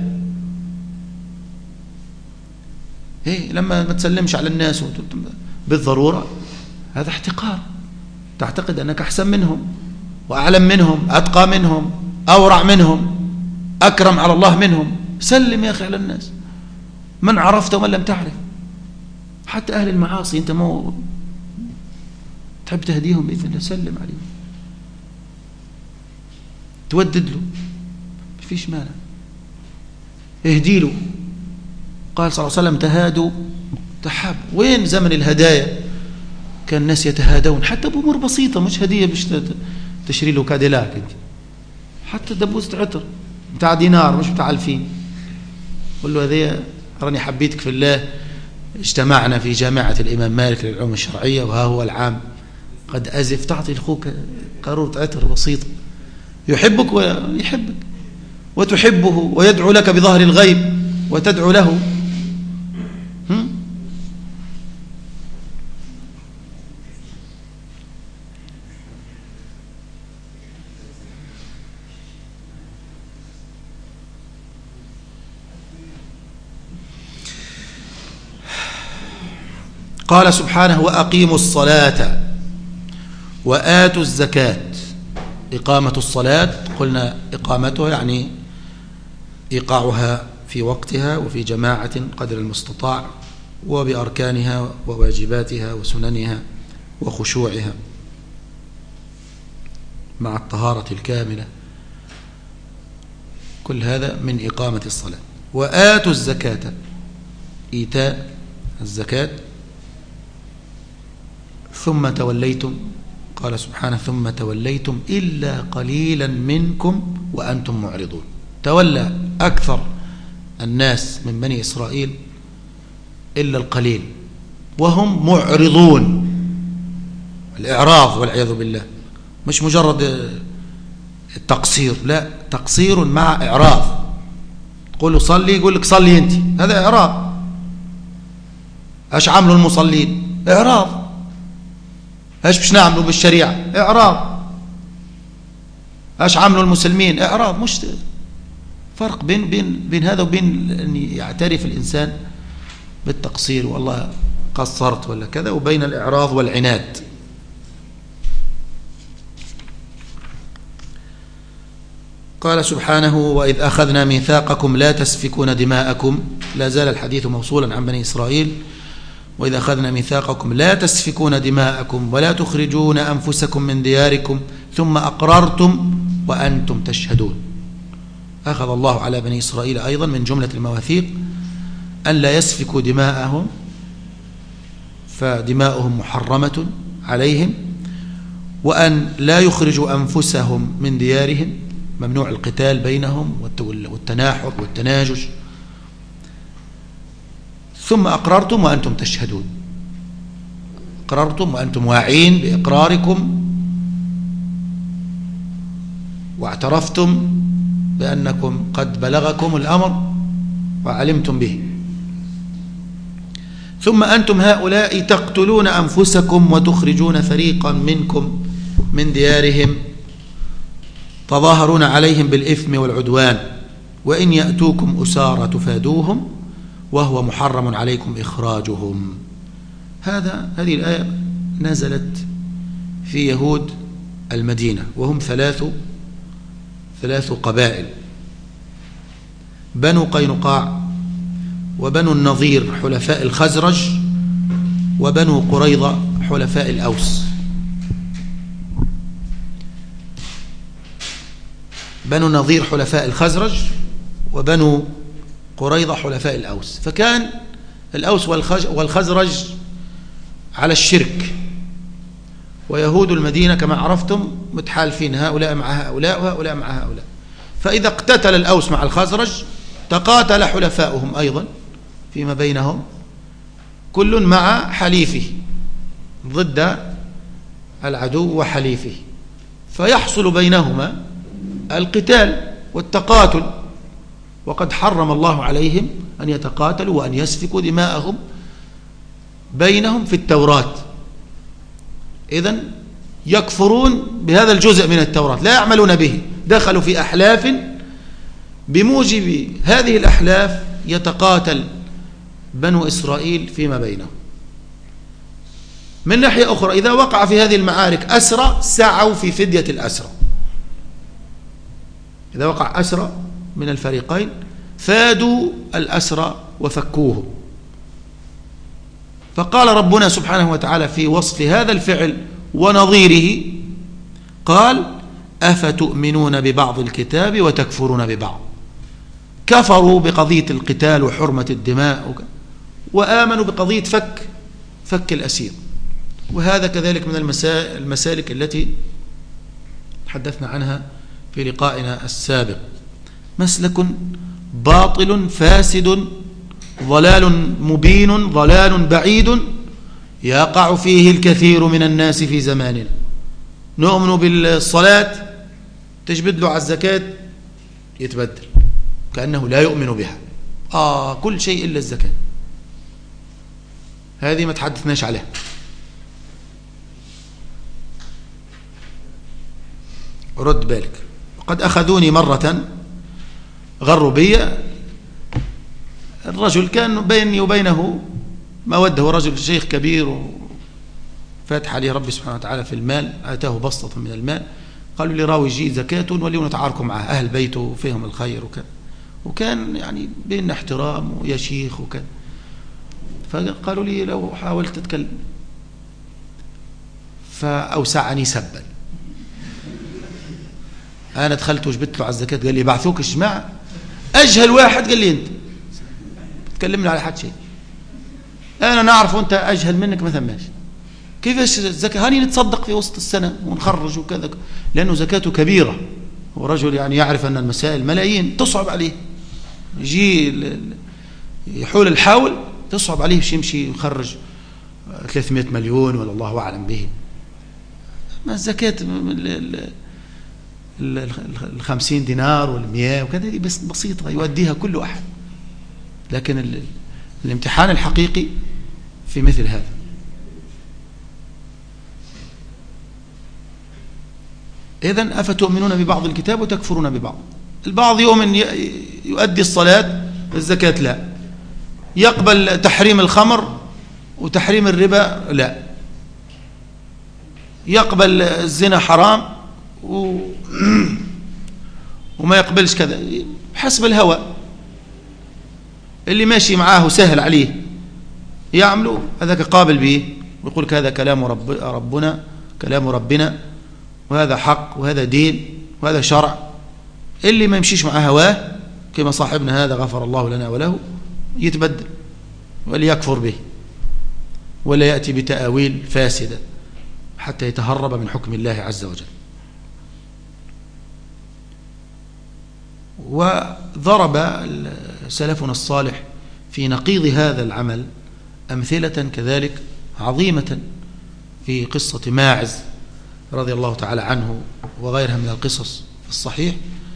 لما ما تسلمش على الناس بالضرورة، هذا احتقار. تعتقد أنك أحسن منهم وأعلم منهم، أتقى منهم، أورع منهم، أكرم على الله منهم. سلم يا أخي على الناس، من عرفت ومن لم تعرف. حتى أهل المعاصي أنت ما تحب تهديهم بإذن الله، سلم عليهم، تودد له، ما فيش مانع، اهدي له. قال صلى الله عليه وسلم: تهادوا تحاب. وين زمن الهدايا؟ كان الناس يتهادون حتى بأمور بسيطة، مش هدية باش تشري له كاديلاك انت، حتى دبوسة عطر بتاع دينار مش بتاع 2000. قل له: هذه راني حبيتك في الله، اجتمعنا في جامعة الإمام مالك للعلوم الشرعية، وها هو العام قد أزف. تعطي لأخوك قارورة عطر بسيطة، يحبك ويحبك، وتحبه ويدعو لك بظهر الغيب وتدعو له. قال سبحانه: وأقيموا الصلاة وآتوا الزكاة. إقامة الصلاة قلنا إقامتها يعني إيقاعها في وقتها وفي جماعة قدر المستطاع، وبأركانها وواجباتها وسننها وخشوعها مع الطهارة الكاملة. كل هذا من إقامة الصلاة. وآتوا الزكاة، إيتاء الزكاة. ثم توليتم، قال سبحانه: ثم توليتم إلا قليلا منكم وأنتم معرضون. تولى أكثر الناس من بني إسرائيل إلا القليل وهم معرضون. الإعراض والعياذ بالله، مش مجرد التقصير، لا، تقصير مع إعراض. تقول له صلي، يقول لك صلي أنت، هذا إعراض. ايش عملوا المصلين؟ إعراض. ايش باش نعملوا بالشريعة؟ إعراض. ايش عملوا المسلمين؟ إعراض. مش فرق بين هذا وبين أن يعترف الإنسان بالتقصير والله قصرت ولا كذا، وبين الإعراض والعناد. قال سبحانه: وإذ أخذنا ميثاقكم لا تسفكون دماءكم. لا زال الحديث موصولا عن بني إسرائيل: وإذ أخذنا ميثاقكم لا تسفكون دماءكم ولا تخرجون أنفسكم من دياركم ثم أقررتم وأنتم تشهدون. أخذ الله على بني إسرائيل أيضا من جملة المواثيق أن لا يسفكوا دماءهم، فدماؤهم محرمة عليهم، وأن لا يخرجوا أنفسهم من ديارهم، ممنوع القتال بينهم والتناحر والتناجش. ثم أقررتم وأنتم تشهدون، أقررتم وأنتم واعين بإقراركم، واعترفتم بأنكم قد بلغكم الأمر وعلمتم به. ثم أنتم هؤلاء تقتلون أنفسكم وتخرجون فريقا منكم من ديارهم، تظاهرون عليهم بالإثم والعدوان، وإن يأتوكم أسارى تفادوهم وهو محرم عليكم إخراجهم. هذه الآية نزلت في يهود المدينة، وهم ثلاث قبائل: بنو قينقاع، وبنو النضير حلفاء الخزرج، وبنو قريظة حلفاء الأوس. بنو النضير حلفاء الخزرج، وبنو قريظة حلفاء الأوس. فكان الأوس والخزرج على الشرك، ويهود المدينة كما عرفتم متحالفين، هؤلاء مع هؤلاء وهؤلاء مع هؤلاء. فإذا اقتتل الأوس مع الخزرج تقاتل حلفاؤهم أيضا فيما بينهم، كل مع حليفه ضد العدو وحليفه، فيحصل بينهما القتال والتقاتل. وقد حرم الله عليهم أن يتقاتلوا وأن يسفكوا دماءهم بينهم في التوراة. إذن يكفرون بهذا الجزء من التوراة، لا يعملون به، دخلوا في أحلاف، بموجب هذه الأحلاف يتقاتل بنو إسرائيل فيما بينهم. من ناحية أخرى إذا وقع في هذه المعارك أسرى سعوا في فدية الأسرى، إذا وقع أسرى من الفريقين فادوا الأسرى وفكوهم. فقال ربنا سبحانه وتعالى في وصف هذا الفعل ونظيره، قال: أفتؤمنون ببعض الكتاب وتكفرون ببعض. كفروا بقضية القتال وحرمة الدماء، وآمنوا بقضية فك الأسير. وهذا كذلك من المسالك التي تحدثنا عنها في لقائنا السابق، مسلك باطل فاسد، ضلال مبين، ضلال بعيد، يقع فيه الكثير من الناس في زماننا. نؤمن بالصلاة تجبد له على الزكاة يتبدل كأنه لا يؤمن بها، كل شيء إلا الزكاة، هذه ما تحدثناش عليها. رد بالك، وقد أخذوني مرة غروا بي، الرجل كان بيني وبينه مودة، هو رجل شيخ كبير وفاتح عليه ربي سبحانه وتعالى في المال، آتاه بسطة من المال، قالوا لي راوي جي زكاة ولي نتعاركوا معه، أهل بيته فيهم الخير وكان يعني بيننا احترام ويا شيخ فقالوا لي لو حاولت تتكلم، فأوسعني سبا. أنا دخلت وجبت له على الزكاة، قال لي بعثوك اجماع، أجهل واحد قال لي أنت تكلمنا على حد شيء، أنا نعرف وأنت أجهل منك ما ثماش، كيفاش الزكاة هاني نتصدق في وسط السنة ونخرج وكذا، لأنه زكاته كبيرة، ورجل يعني يعرف أن المسائل ملايين تصعب عليه، يجي يحول الحول تصعب عليه، يمشي يخرج 300 مليون ولا الله أعلم به. ما الزكاة 50 دينار وال100 وكذا دي بس بسيطة يؤديها كل أحد، لكن الامتحان الحقيقي في مثل هذا. إذن أفتؤمنون ببعض الكتاب وتكفرون ببعض. البعض يؤمن يؤدي الصلاة، الزكاة لا، يقبل تحريم الخمر وتحريم الربا لا، يقبل الزنا حرام وما يقبلش كذا، حسب الهوى، اللي ماشي معاه سهل عليه يعمله هذاك قابل به، ويقول هذا كلام ربنا، كلام ربنا، وهذا حق وهذا دين وهذا شرع. اللي ما يمشيش مع هواه كما صاحبنا هذا غفر الله لنا وله حتى يتهرب من حكم الله عز وجل. وضرب سلفنا الصالح في نقيض هذا العمل أمثلة كذلك عظيمة في قصة ماعز رضي الله تعالى عنه وغيرها من القصص في الصحيح،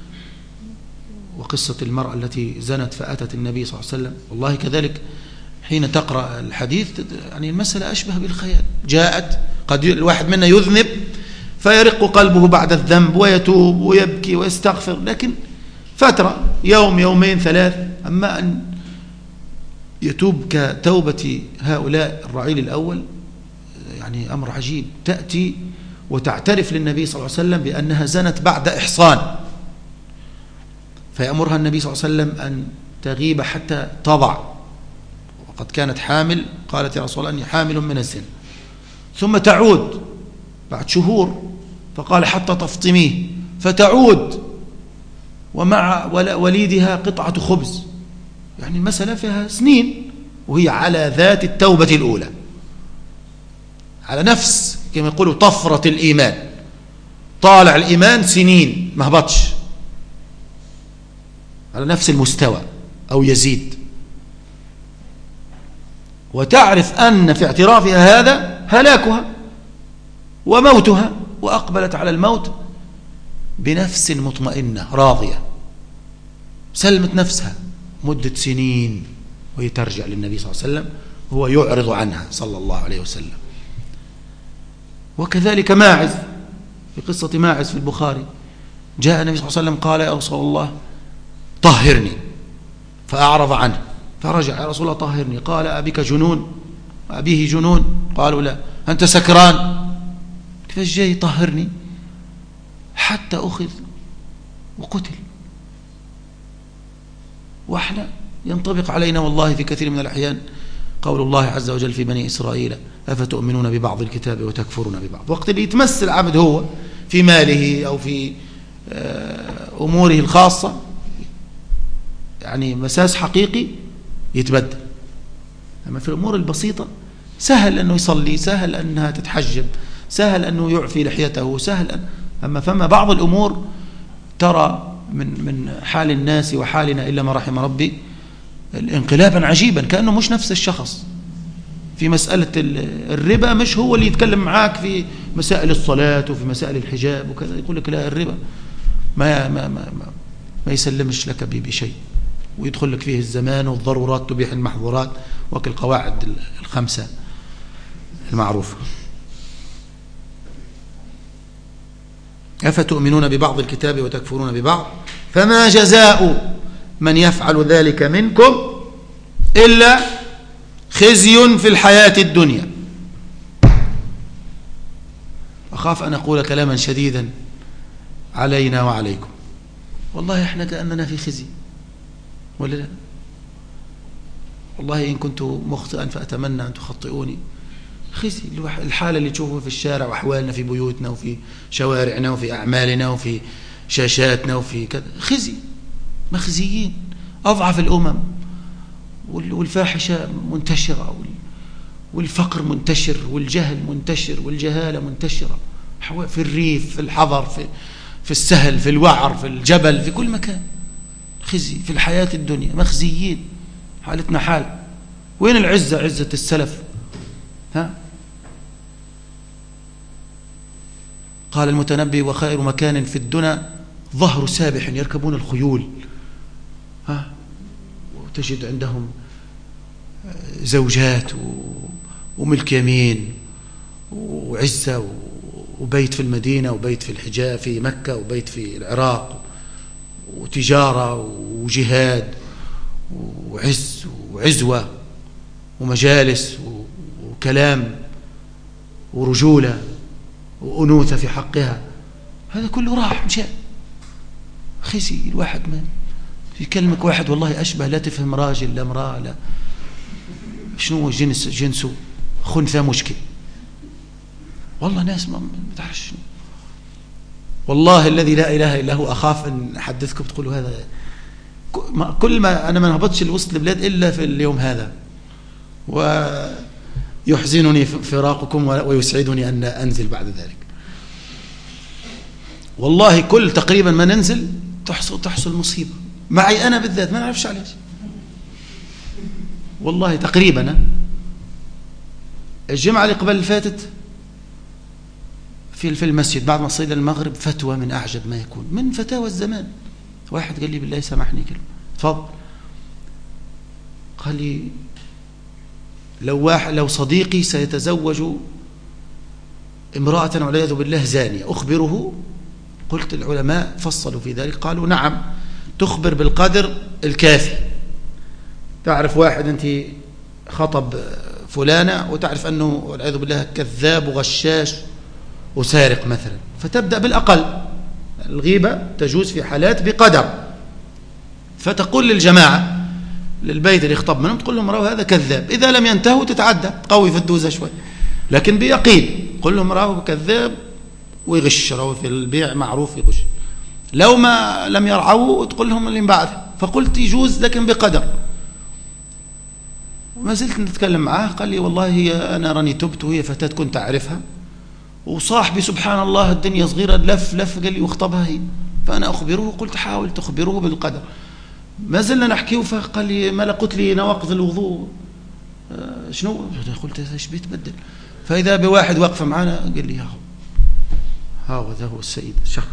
وقصة المرأة التي زنت فأتت النبي صلى الله عليه وسلم. والله كذلك حين تقرأ الحديث يعني المسألة أشبه بالخيال. جاءت قد الواحد منا يذنب فيرق قلبه بعد الذنب ويتوب ويبكي ويستغفر، لكن فترة يوم يومين ثلاث، أما أن يتوب كتوبة هؤلاء الرعيل الأول يعني أمر عجيب. تأتي وتعترف للنبي صلى الله عليه وسلم بأنها زنت بعد إحصان، فيأمرها النبي صلى الله عليه وسلم أن تغيب حتى تضع، وقد كانت حامل، قالت يا رسول الله أني حامل من الزنا، ثم تعود بعد شهور فقال حتى تفطميه، فتعود ومع وليدها قطعة خبز، يعني المسألة فيها سنين وهي على ذات التوبة الأولى، على نفس كما يقولوا طفرة الإيمان، طالع الإيمان سنين ما هبطش، على نفس المستوى أو يزيد. وتعرف أن في اعترافها هذا هلاكها وموتها، وأقبلت على الموت بنفس مطمئنة راضية، سلمت نفسها مدة سنين، وهي ترجع للنبي صلى الله عليه وسلم وهو يعرض عنها صلى الله عليه وسلم. وكذلك ماعز، في قصة ماعز في البخاري، جاء النبي صلى الله عليه وسلم قال يا رسول الله طهرني، فأعرض عنه، فرجع يا رسول الله طهرني، قال أبيك جنون؟ أبيه جنون؟ قالوا لا. أنت سكران؟ كيف جاي طهرني؟ حتى أخذ وقتل. وإحنا ينطبق علينا والله في كثير من الأحيان قول الله عز وجل في بني إسرائيل أفتؤمنون ببعض الكتاب وتكفرون ببعض. وقت اللي يتمس العبد هو في ماله أو في أموره الخاصة يعني مساس حقيقي يتبدل، أما في الأمور البسيطة سهل أنه يصلي، سهل أنها تتحجب، سهل أنه يعفي لحيته، سهل أما فما بعض الأمور ترى من حال الناس وحالنا إلا ما رحم ربي انقلابا عجيبا، كأنه مش نفس الشخص. في مسألة الربا مش هو اللي يتكلم معاك في مسائل الصلاة وفي مسائل الحجاب وكذا، يقول لك لا الربا ما يسلمش لك بشيء، ويدخل لك فيه الزمان والضرورات تبيح المحظورات، وكالقواعد الخمسة المعروفة. أفتؤمنون ببعض الكتاب وتكفرون ببعض فما جزاء من يفعل ذلك منكم إلا خزي في الحياة الدنيا. أخاف أن أقول كلاما شديدا علينا وعليكم، والله إحنا كأننا في خزي ولا لا؟ والله إن كنت مخطئا فأتمنى أن تخطئوني. خزي الحالة اللي تشوفها في الشارع وأحوالنا في بيوتنا وفي شوارعنا وفي أعمالنا وفي شاشاتنا وفي كذا، خزي، مخزيين. أضعف الأمم والفاحشة منتشرة والفقر منتشر والجهل منتشر والجهالة منتشرة في الريف، في الحضر، في السهل، في الوعر، في الجبل، في كل مكان. خزي في الحياة الدنيا، مخزيين، حالتنا حال. وين العزة؟ عزة السلف. ها؟ قال المتنبي وخير مكان في الدنيا ظهر سابح يركبون الخيول، ها؟ وتجد عندهم زوجات وملك يمين وعزة وبيت في المدينة وبيت في الحجاز في مكة وبيت في العراق وتجارة وجهاد وعز وعزوة ومجالس وكلام ورجولة وأنوثة في حقها. هذا كله راح مشاء. خزي الواحد ما يكلمك واحد والله أشبه لا تفهم راجل لا امرأة لا شنو جنسه خنثى مشكل. والله ناس ما تعرفش شنو. والله الذي لا إله إلا هو أخاف أن أحدثكم تقولوا هذا. كل ما أنا ما نهبطش لوسط البلاد إلا في اليوم هذا، يحزنني فراقكم ويسعدني أن أنزل بعد ذلك. والله كل تقريبا ما ننزل تحصل مصيبة معي أنا بالذات، ما نعرفش عليش والله. تقريبا الجمعة اللي قبل الفاتت في المسجد بعد ما صلينا المغرب فتوى من أعجب ما يكون، من فتاوى الزمان. واحد قال لي بالله سامحني كلمة، تفضل. قال لي لو صديقي سيتزوج امرأة والعياذ بالله زانية أخبره؟ قلت العلماء فصلوا في ذلك، قالوا نعم، تخبر بالقدر الكافي. تعرف واحد أنت خطب فلانة وتعرف أنه والعياذ بالله كذاب وغشاش وسارق مثلا، فتبدأ بالأقل. الغيبة تجوز في حالات بقدر، فتقول للجماعة للبيت اللي يخطب منهم، تقول لهم راهو هذا كذاب. إذا لم ينتهوا تتعدى، تقوي في الدوزة شوي، لكن بيقين قل لهم راهو كذاب ويغش، راهو في البيع معروف يغش. لو ما لم يرعوا تقول لهم اللي بعده. فقلت يجوز لكن بقدر. وما زلت نتكلم معاه، قال لي والله أنا راني تبت وهي فتاة كنت أعرفها، وصاحبي سبحان الله الدنيا صغيرة لف قال لي واخطبها هي، فأنا أخبره. قلت حاول تخبره بالقدر. ما زلنا نحكيه، فقال لي ما قلت لي نواقض الوضوء شنو؟ قلت ايش بيتبدل؟ فإذا بواحد واقف معنا قال لي هذا هو السيد الشخص.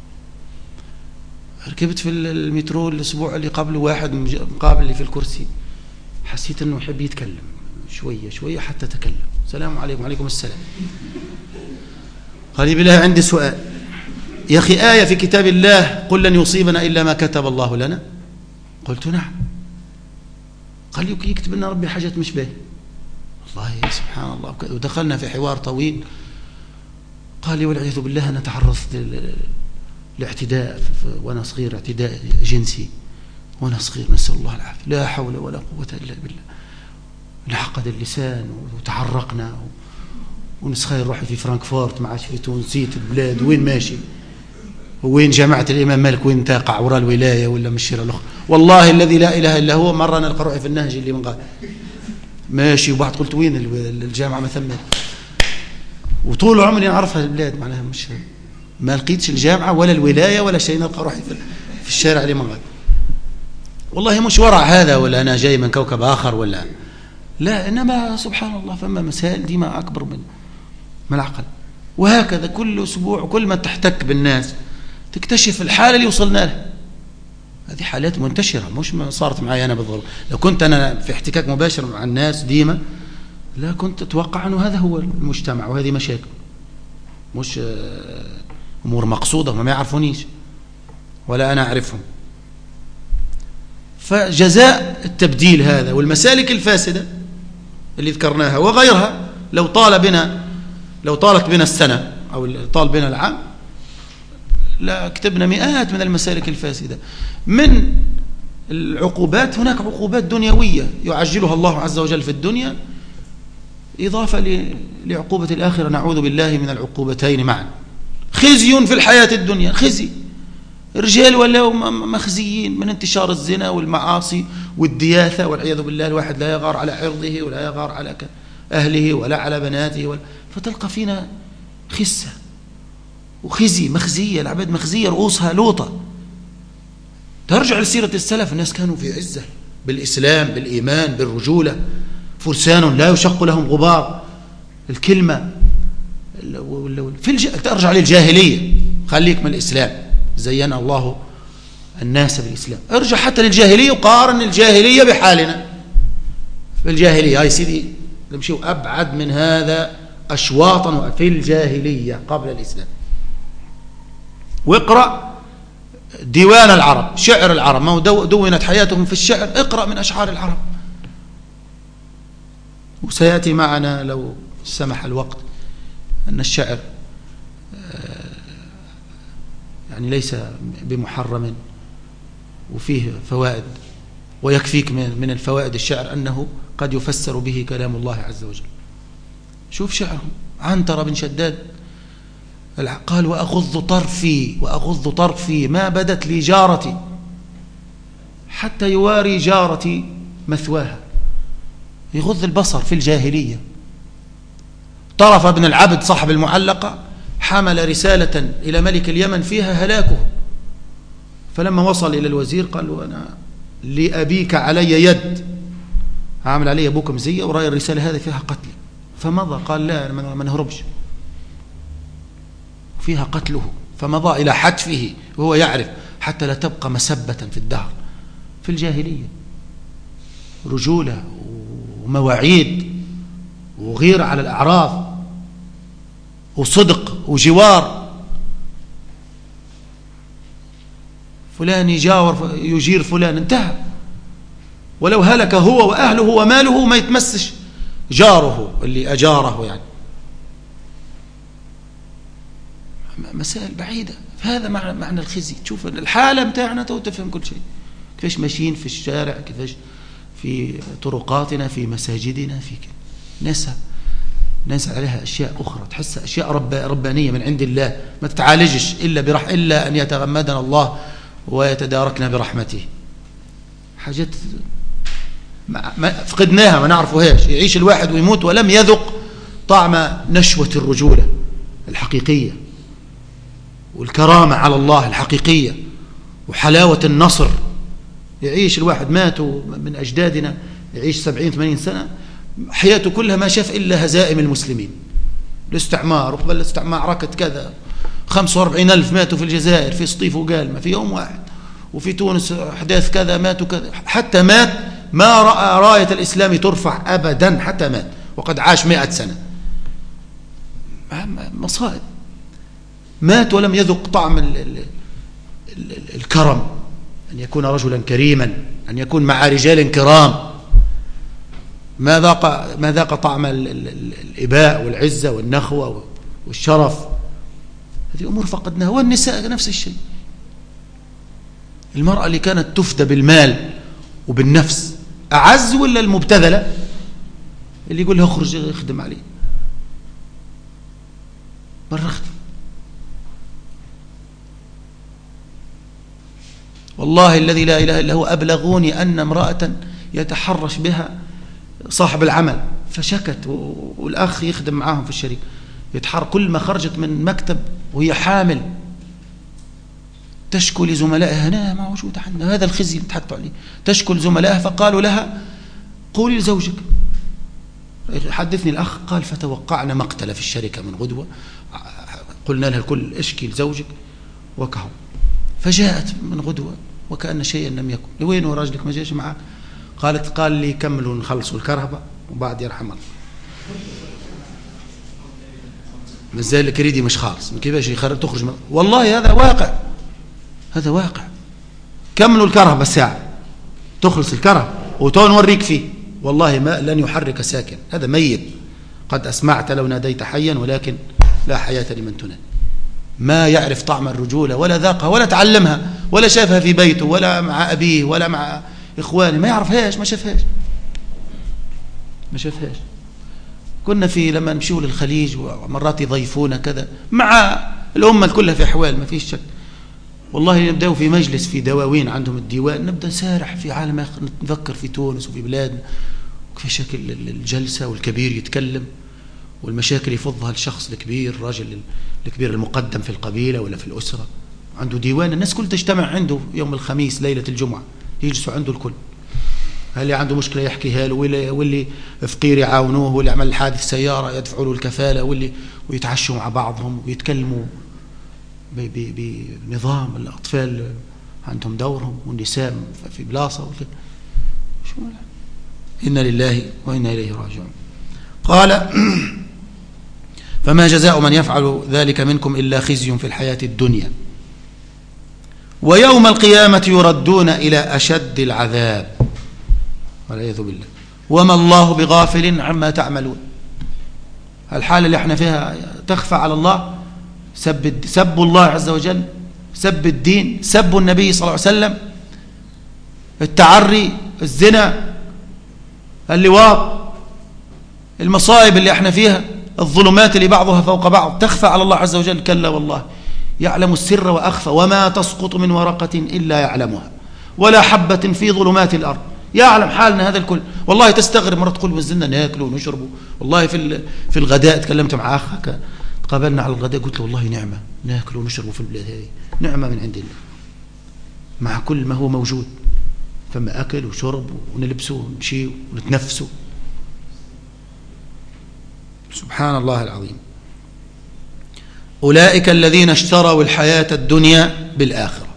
ركبت في المترو الأسبوع اللي قبله، واحد مقابل لي في الكرسي، حسيت أنه يحب يتكلم شوية حتى تكلم. السلام عليكم. وعليكم السلام. قال لي بالله عندي سؤال يا أخي، آية في كتاب الله قل لن يصيبنا إلا ما كتب الله لنا. قلت نعم. قال لي يكتب لنا ربي حاجات مش باهي. والله سبحان الله. ودخلنا في حوار طويل. قال لي والعياذ بالله أنا تعرضت لاعتداء وأنا صغير، اعتداء جنسي وأنا صغير، نسأل الله العافية، لا حول ولا قوة إلا بالله. انعقد اللسان وتحرقنا، ونسخير نروح في فرانكفورت ما عادش في تونس، نسيت البلاد وين ماشي، وين جامعة الإمام مالك، وين تقع وراء الولاية ولا من الشيرة الأخرى. والله الذي لا إله إلا هو، مرة نلقى روحي في النهج اللي من قال ماشي، وبعد قلت وين الجامعة ما ثمت، وطول عمري نعرفها البلاد معناها، مش ما لقيتش الجامعة ولا الولاية ولا شيء، نلقى روحي في الشارع اللي من قال. والله مش ورع هذا، ولا أنا جاي من كوكب آخر ولا لا، إنما سبحان الله فما مسائل ديما أكبر من العقل. وهكذا كل أسبوع وكل ما تحتك بالناس تكتشف الحالة اللي وصلنا لها. هذه حالات منتشرة، مش ما صارت معي أنا بالضبط. لو كنت أنا في احتكاك مباشر مع الناس ديما، لا كنت أتوقع أنه هذا هو المجتمع وهذه مشاكل، مش أمور مقصودة، ما يعرفونيش ولا أنا أعرفهم. فجزاء التبديل هذا والمسالك الفاسدة اللي ذكرناها وغيرها، لو طالت بنا السنة أو طال بنا العام، لا كتبنا مئات من المسالك الفاسدة. من العقوبات هناك عقوبات دنيوية يعجلها الله عز وجل في الدنيا، إضافة لعقوبة الآخرة، نعوذ بالله من العقوبتين معا. خزي في الحياة الدنيا، خزي، رجال ولا مخزيين من انتشار الزنا والمعاصي والدياثة والعياذ بالله. الواحد لا يغار على عرضه ولا يغار على أهله ولا على بناته فتلقى فينا خسة وخزي، مخزية، العباد مخزية، رؤوسها لوطة. ترجع لسيرة السلف، الناس كانوا في عزة بالإسلام، بالإيمان، بالرجولة، فرسان لا يشق لهم غبار الكلمة. ترجع للجاهلية، خليك من الإسلام، زين الله الناس بالإسلام. ارجع حتى للجاهلية وقارن الجاهلية بحالنا في الجاهلية. هاي سيدي نمشي أبعد من هذا أشواطا في الجاهلية قبل الإسلام. واقرأ ديوان العرب، شعر العرب، ما دونت حياتهم في الشعر، اقرأ من أشعار العرب. وسيأتي معنا لو سمح الوقت أن الشعر يعني ليس بمحرم وفيه فوائد، ويكفيك من الفوائد الشعر أنه قد يفسر به كلام الله عز وجل. شوف شعرهم. عنتر بن شداد قال وأغض طرفي ما بدت لي جارتي حتى يواري جارتي مثواها. يغض البصر في الجاهلية، طرف بن العبد صاحب المعلقة حمل رسالة إلى ملك اليمن فيها هلاكه، فلما وصل إلى الوزير قال له أنا لأبيك علي يد، عامل علي أبوك مزية ورأي الرسالة هذه فيها قتل، فمضى قال لا ما نهربش، فيها قتله، فمضى إلى حتفه وهو يعرف حتى لا تبقى مسبة في الدهر. في الجاهلية رجولة ومواعيد وغيرة على الأعراض وصدق وجوار، فلان يجير فلان، انتهى، ولو هلك هو وأهله وماله ما يتمسش جاره اللي أجاره، يعني مسائل بعيدة. فهذا معنى الخزي. تشوف الحالة متاعنا تفهم كل شيء، كيفاش ماشيين في الشارع، كيفاش في طرقاتنا، في مساجدنا، في ناس عليها أشياء أخرى، تحس أشياء ربانية من عند الله، ما تتعالجش إلا أن يتغمدنا الله ويتداركنا برحمته. حاجات ما فقدناها ما نعرفوهاش. يعيش الواحد ويموت ولم يذق طعم نشوة الرجولة الحقيقية والكرامة على الله الحقيقية وحلاوة النصر. يعيش الواحد، ماتوا من أجدادنا يعيش 70-80 سنة، حياته كلها ما شاف إلا هزائم المسلمين، الاستعمار وقبل الاستعمار معركة كذا، 45,000 ماتوا في الجزائر في سطيف وقالمة في يوم واحد، وفي تونس أحداث كذا ماتوا كذا، حتى مات ما رأى راية الإسلام ترفع أبدا، حتى مات وقد عاش 100 سنة. مصائب. مات ولم يذق طعم الكرم، أن يكون رجلا كريما، أن يكون مع رجال كرام، ما ذاق طعم الإباء والعزة والنخوة والشرف. هذه أمور فقدناها. والنساء نفس الشيء. المرأة اللي كانت تفدى بالمال وبالنفس أعز ولا المبتذلة اللي يقول لها اخرج اخدم عليه؟ برخت. والله الذي لا إله إلا هو أبلغوني أن امرأة يتحرش بها صاحب العمل، فشكت، والأخ يخدم معاهم في الشركة يتحرك، كل ما خرجت من مكتب وهي حامل تشكو لزملائها، أنا موجودة عندنا، هذا الخزي اللي تحطوا عليه، تشكو لزملائها، فقالوا لها قولي لزوجك. حدثني الأخ قال فتوقعنا مقتل في الشركة من غدوة، قلنا لها الكل اشكي لزوجك وكهو، فجاءت من غدوة وكأن شيئا لم يكن. لوين راجلك ما جاش معك؟ قال لي كملوا نخلصوا الكهرباء وبعد يرحم الله. مازال الكريدي مش خالص، كيفاش تخرج والله هذا واقع. كملوا الكهرباء ساعة تخلص الكهرباء وتو نوريك فيه، والله ما لن يحرك ساكن، هذا ميت. قد أسمعت لو ناديت حيا ولكن لا حياة لمن تنادي. ما يعرف طعم الرجولة ولا ذاقها ولا تعلمها ولا شافها في بيته ولا مع أبيه ولا مع إخوانه، ما يعرفهاش، ما شافهاش. كنا لما نمشيوا للخليج ومرات يضيفونا كذا مع الأمة كلها في أحوال ما فيش شك، والله نبدأ في مجلس في دواوين عندهم الديوان، نبدأ نسارح في عالم آخر، نتذكر في تونس وفي بلادنا وفي شكل الجلسة والكبير يتكلم والمشاكل يفضها الشخص الكبير، الراجل الكبير المقدم في القبيلة ولا في الأسرة، عنده ديوان، الناس كل تجتمع عنده يوم الخميس ليلة الجمعة، يجلسوا عنده الكل، اللي عنده مشكلة يحكيها له، واللي فقير يعاونوه، واللي عمل حادث سيارة يدفعوا له الكفالة، ويتعشوا مع بعضهم ويتكلموا بنظام. الأطفال عندهم دورهم والنساء في بلاصة شو إنا لله وإنا إليه راجعون. قال فما جزاء من يفعل ذلك منكم إلا خزي في الحياة الدنيا ويوم القيامة يردون إلى أشد العذاب والعياذ بالله وما الله بغافل عما تعملون. الحالة اللي احنا فيها تخفى على الله، سب الله عز وجل، سب الدين، سب النبي صلى الله عليه وسلم، التعري، الزنا، اللواط، المصائب اللي احنا فيها، الظلمات اللي بعضها فوق بعض، تخفى على الله عز وجل؟ كلا والله، يعلم السر وأخفى، وما تسقط من ورقة إلا يعلمها ولا حبة في ظلمات الأرض يعلم حالنا هذا الكل. والله تستغرب مرة تقول وزلنا ناكل ونشرب. والله في الغداء تكلمت مع أخك تقابلنا على الغداء قلت له والله نعمة ناكل ونشرب في البلاد هذه، نعمة من عند الله مع كل ما هو موجود، فما أكل وشرب ونلبسه ونمشي ونتنفسه. سبحان الله العظيم. أولئك الذين اشتروا الحياة الدنيا بالآخرة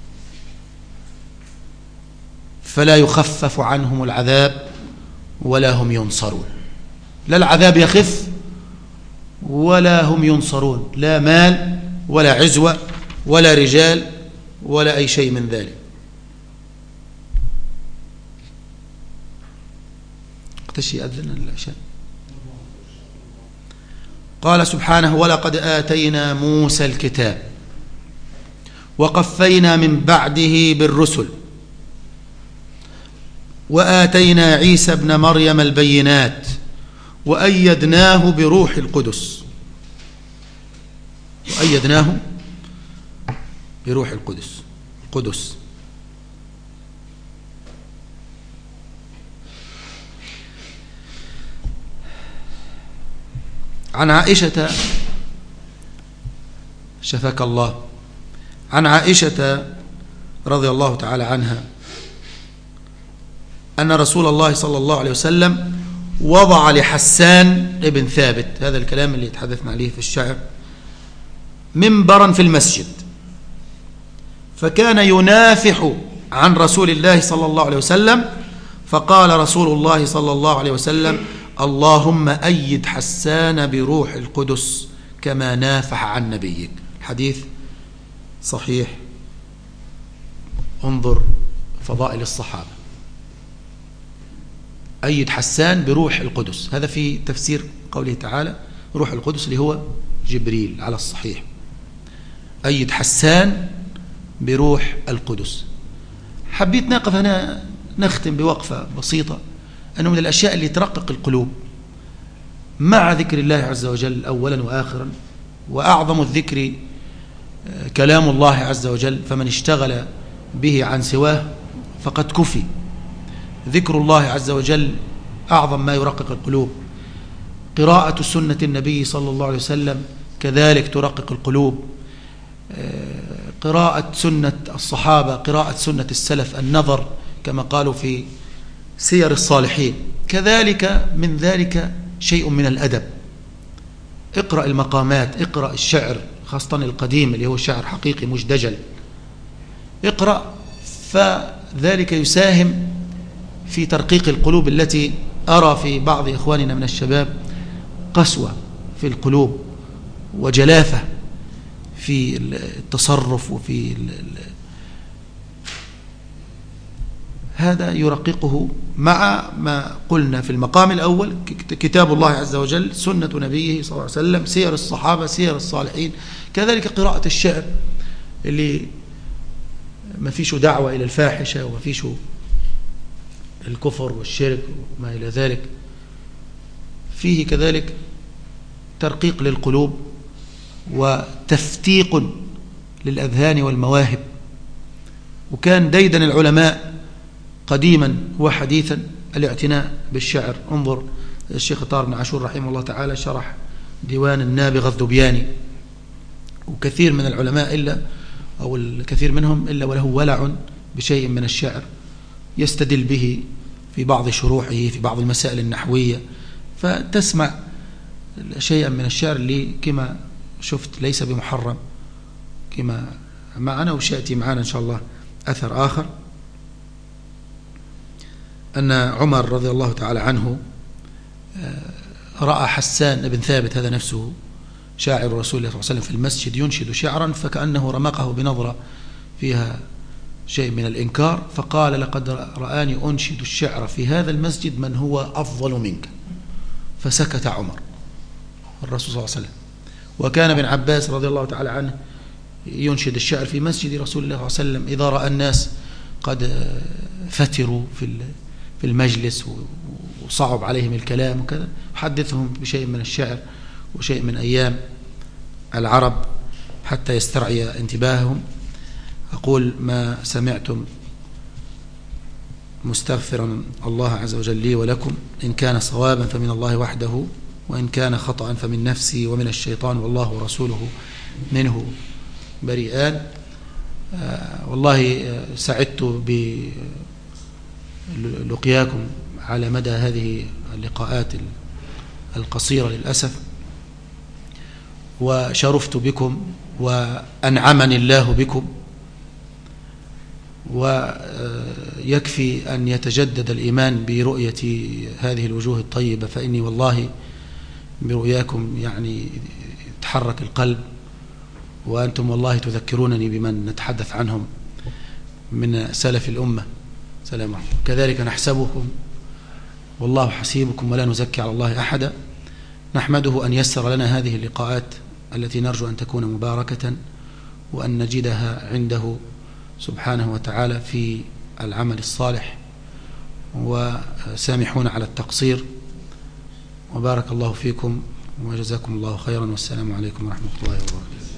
فلا يخفف عنهم العذاب ولا هم ينصرون. لا العذاب يخف ولا هم ينصرون، لا مال ولا عزوة ولا رجال ولا أي شيء من ذلك. اقتشي أذن العشاء. قال سبحانه ولقد آتينا موسى الكتاب وقفينا من بعده بالرسل وآتينا عيسى ابن مريم البينات وأيدناه بروح القدس. وأيدناه بروح القدس. عن عائشة شفاك الله، عن عائشة رضي الله تعالى عنها أن رسول الله صلى الله عليه وسلم وضع لحسان ابن ثابت، هذا الكلام اللي تحدثنا عليه في الشعر، منبرا في المسجد، فكان ينافح عن رسول الله صلى الله عليه وسلم، فقال رسول الله صلى الله عليه وسلم اللهم أيد حسان بروح القدس كما نافح عن نبيك. الحديث صحيح، انظر فضائل الصحابة. أيد حسان بروح القدس، هذا في تفسير قوله تعالى روح القدس اللي هو جبريل على الصحيح. أيد حسان بروح القدس. حبيت نقف هنا نختم بوقفة بسيطة، أنه من الأشياء اللي ترقق القلوب مع ذكر الله عز وجل أولا وآخرا، وأعظم الذكر كلام الله عز وجل، فمن اشتغل به عن سواه فقد كفي. ذكر الله عز وجل أعظم ما يرقق القلوب. قراءة سنة النبي صلى الله عليه وسلم كذلك ترقق القلوب. قراءة سنة الصحابة، قراءة سنة السلف، النظر كما قالوا في سير الصالحين، كذلك من ذلك شيء من الأدب. اقرأ المقامات، اقرأ الشعر خاصة القديم اللي هو شعر حقيقي مش دجل، اقرأ، فذلك يساهم في ترقيق القلوب التي أرى في بعض إخواننا من الشباب قسوة في القلوب وجلافة في التصرف وفي هذا يرققه مع ما قلنا في المقام الأول، كتاب الله عز وجل، سنة نبيه صلى الله عليه وسلم، سير الصحابة، سير الصالحين، كذلك قراءة الشعر اللي ما فيش دعوة إلى الفاحشة وما فيش الكفر والشرك وما إلى ذلك، فيه كذلك ترقيق للقلوب وتفتيق للأذهان والمواهب. وكان ديدن العلماء قديما وحديثا الاعتناء بالشعر. انظر الشيخ طارق بن عاشور رحمه الله تعالى شرح ديوان النابغة الذبياني، وكثير من العلماء إلا أو الكثير منهم إلا وله ولع بشيء من الشعر يستدل به في بعض شروحه في بعض المسائل النحوية، فتسمع شيئا من الشعر اللي كما شفت ليس بمحرم كما معنا، وشأتي معنا إن شاء الله أثر آخر، أن عمر رضي الله تعالى عنه رأى حسان بن ثابت هذا نفسه شاعر رسول الله صلى الله عليه وسلم في المسجد ينشد شعرا، فكأنه رمقه بنظرة فيها شيء من الإنكار، فقال لقد رآني أنشد الشعر في هذا المسجد من هو أفضل منك، فسكت عمر الرسول صلى الله عليه وسلم. وكان ابن عباس رضي الله تعالى عنه ينشد الشعر في مسجد رسول الله صلى الله عليه وسلم إذا رأى الناس قد فتروا في المجلس وصعب عليهم الكلام وكذا، حدثهم بشيء من الشعر وشيء من أيام العرب حتى يسترعي انتباههم. أقول ما سمعتم مستغفرا الله عز وجل لي ولكم، إن كان صوابا فمن الله وحده، وإن كان خطأ فمن نفسي ومن الشيطان، والله ورسوله منه بريئان. والله سعدت بلقياكم على مدى هذه اللقاءات القصيرة للأسف، وشرفت بكم وأنعمني الله بكم، ويكفي أن يتجدد الإيمان برؤية هذه الوجوه الطيبة، فإني والله برؤياكم يعني تحرك القلب، وأنتم والله تذكرونني بمن نتحدث عنهم من سلف الأمة. سلام عليكم. كذلك نحسبكم والله حسيبكم ولا نزكي على الله أحدا. نحمده أن يسر لنا هذه اللقاءات التي نرجو أن تكون مباركة، وأن نجدها عنده سبحانه وتعالى في العمل الصالح، وسامحونا على التقصير، وبارك الله فيكم وجزاكم الله خيرا، والسلام عليكم ورحمة الله وبركاته.